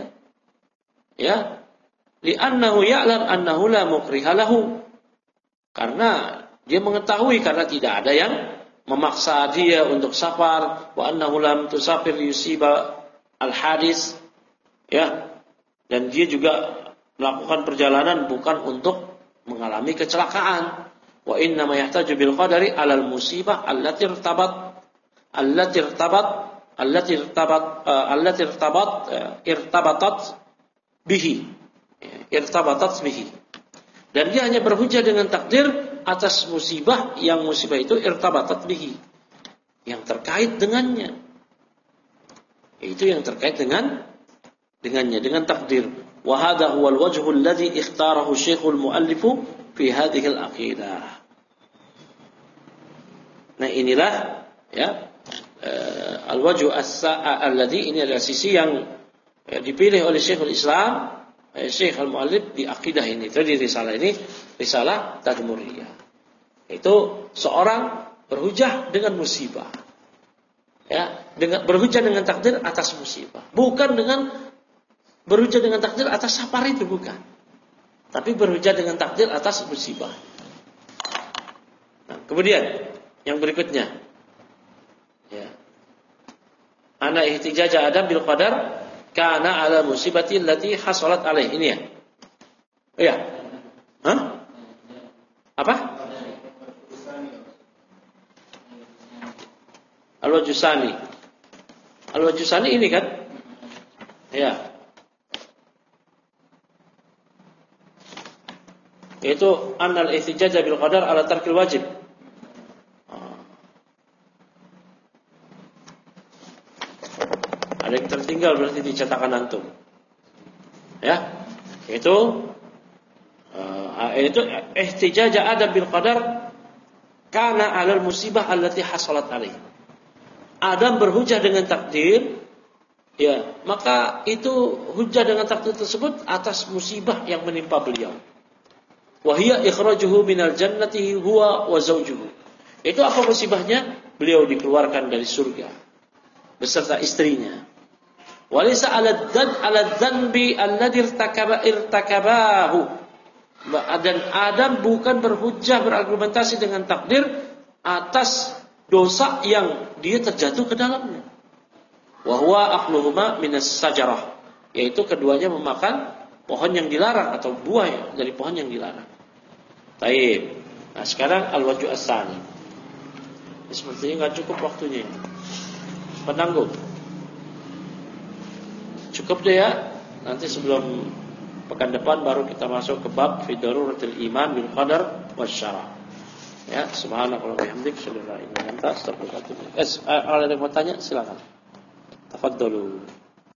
[SPEAKER 1] Ya. Li'annahu ya'lam annahu la mukriha lahu. Karena dia mengetahui, karena tidak ada yang memaksa dia untuk safar, wa annahu lam tusafir yusiba al-hadis. Ya. Dan dia juga melakukan perjalanan bukan untuk mengalami kecelakaan. Wa inna ma yahtaju bil qadari 'alal musibah allati irtabat allati irtabat allati irtabat allati irtabat irtabatat bihi irtabatat bihi. Dan dia hanya berhujah dengan takdir atas musibah yang musibah itu irtabatat bihi, yang terkait dengannya. Itu yang terkait dengan dengannya, dengan takdir. Wa hadha huwa al-wajhu alladhi ikhtarahu Syekhul Muallifu fi hadhihi al-aqidah. Nah, inilah ya uh, al-wajhu as-sa'a alladhi, ini adalah sisi yang ya, dipilih oleh Syekhul Islam, eh, Syekh Al-Muallif di akidah ini, itu di risalah ini, risalah Tadmuriyah. Itu seorang berhujah dengan musibah. Ya, dengan berhujah dengan takdir atas musibah, bukan dengan berhujah dengan takdir atas safar itu, bukan. Tapi berhujah dengan takdir atas musibah. Nah, kemudian yang berikutnya, ya, ana ihtijaja Adam bil qadar kana ala musibati allati hasalat alaih. Ini ya. Iya. Hah? Apa? Al-Wajusani. Al-Wajusani ini kan? Ya. Yaitu annal ihtijaja bil qadar ala tarkil wajib. Ada yang tertinggal berarti di cetakan antum. Ya. Itu uh, itu ihtijaja Adam bil qadar kana 'alal musibah allati hasalat alaih. Adam berhujah dengan takdir, ya, maka itu hujah dengan takdir tersebut atas musibah yang menimpa beliau. Wa hiya ikhrajuhu minal jannati huwa wa zawjuhu. Itu apa musibahnya? Beliau dikeluarkan dari surga beserta istrinya. Walisa 'ala dzan 'ala dzanbi alladzi irtakaba irtakabahu. Dan Adam bukan berhujah, berargumentasi dengan takdir atas dosa yang dia terjatuh ke dalamnya. Wa huwa akhluhuma minas sajarah, yaitu keduanya memakan pohon yang dilarang atau buah dari pohon yang dilarang. Baik. Nah, sekarang al-wajhu as-tsani. Sepertinya enggak cukup waktunya. Penanggung. Cukup deh ya. Nanti sebelum pekan depan baru kita masuk ke bab fi daruratil iman bil qadar wasyara. Ya, subhanallah wa bihamdik, syukur la ilaha illa anta, astaghfiruka wa atubu ilaik. Eh, ada yang mau tanya? Silakan. Tafadhalu.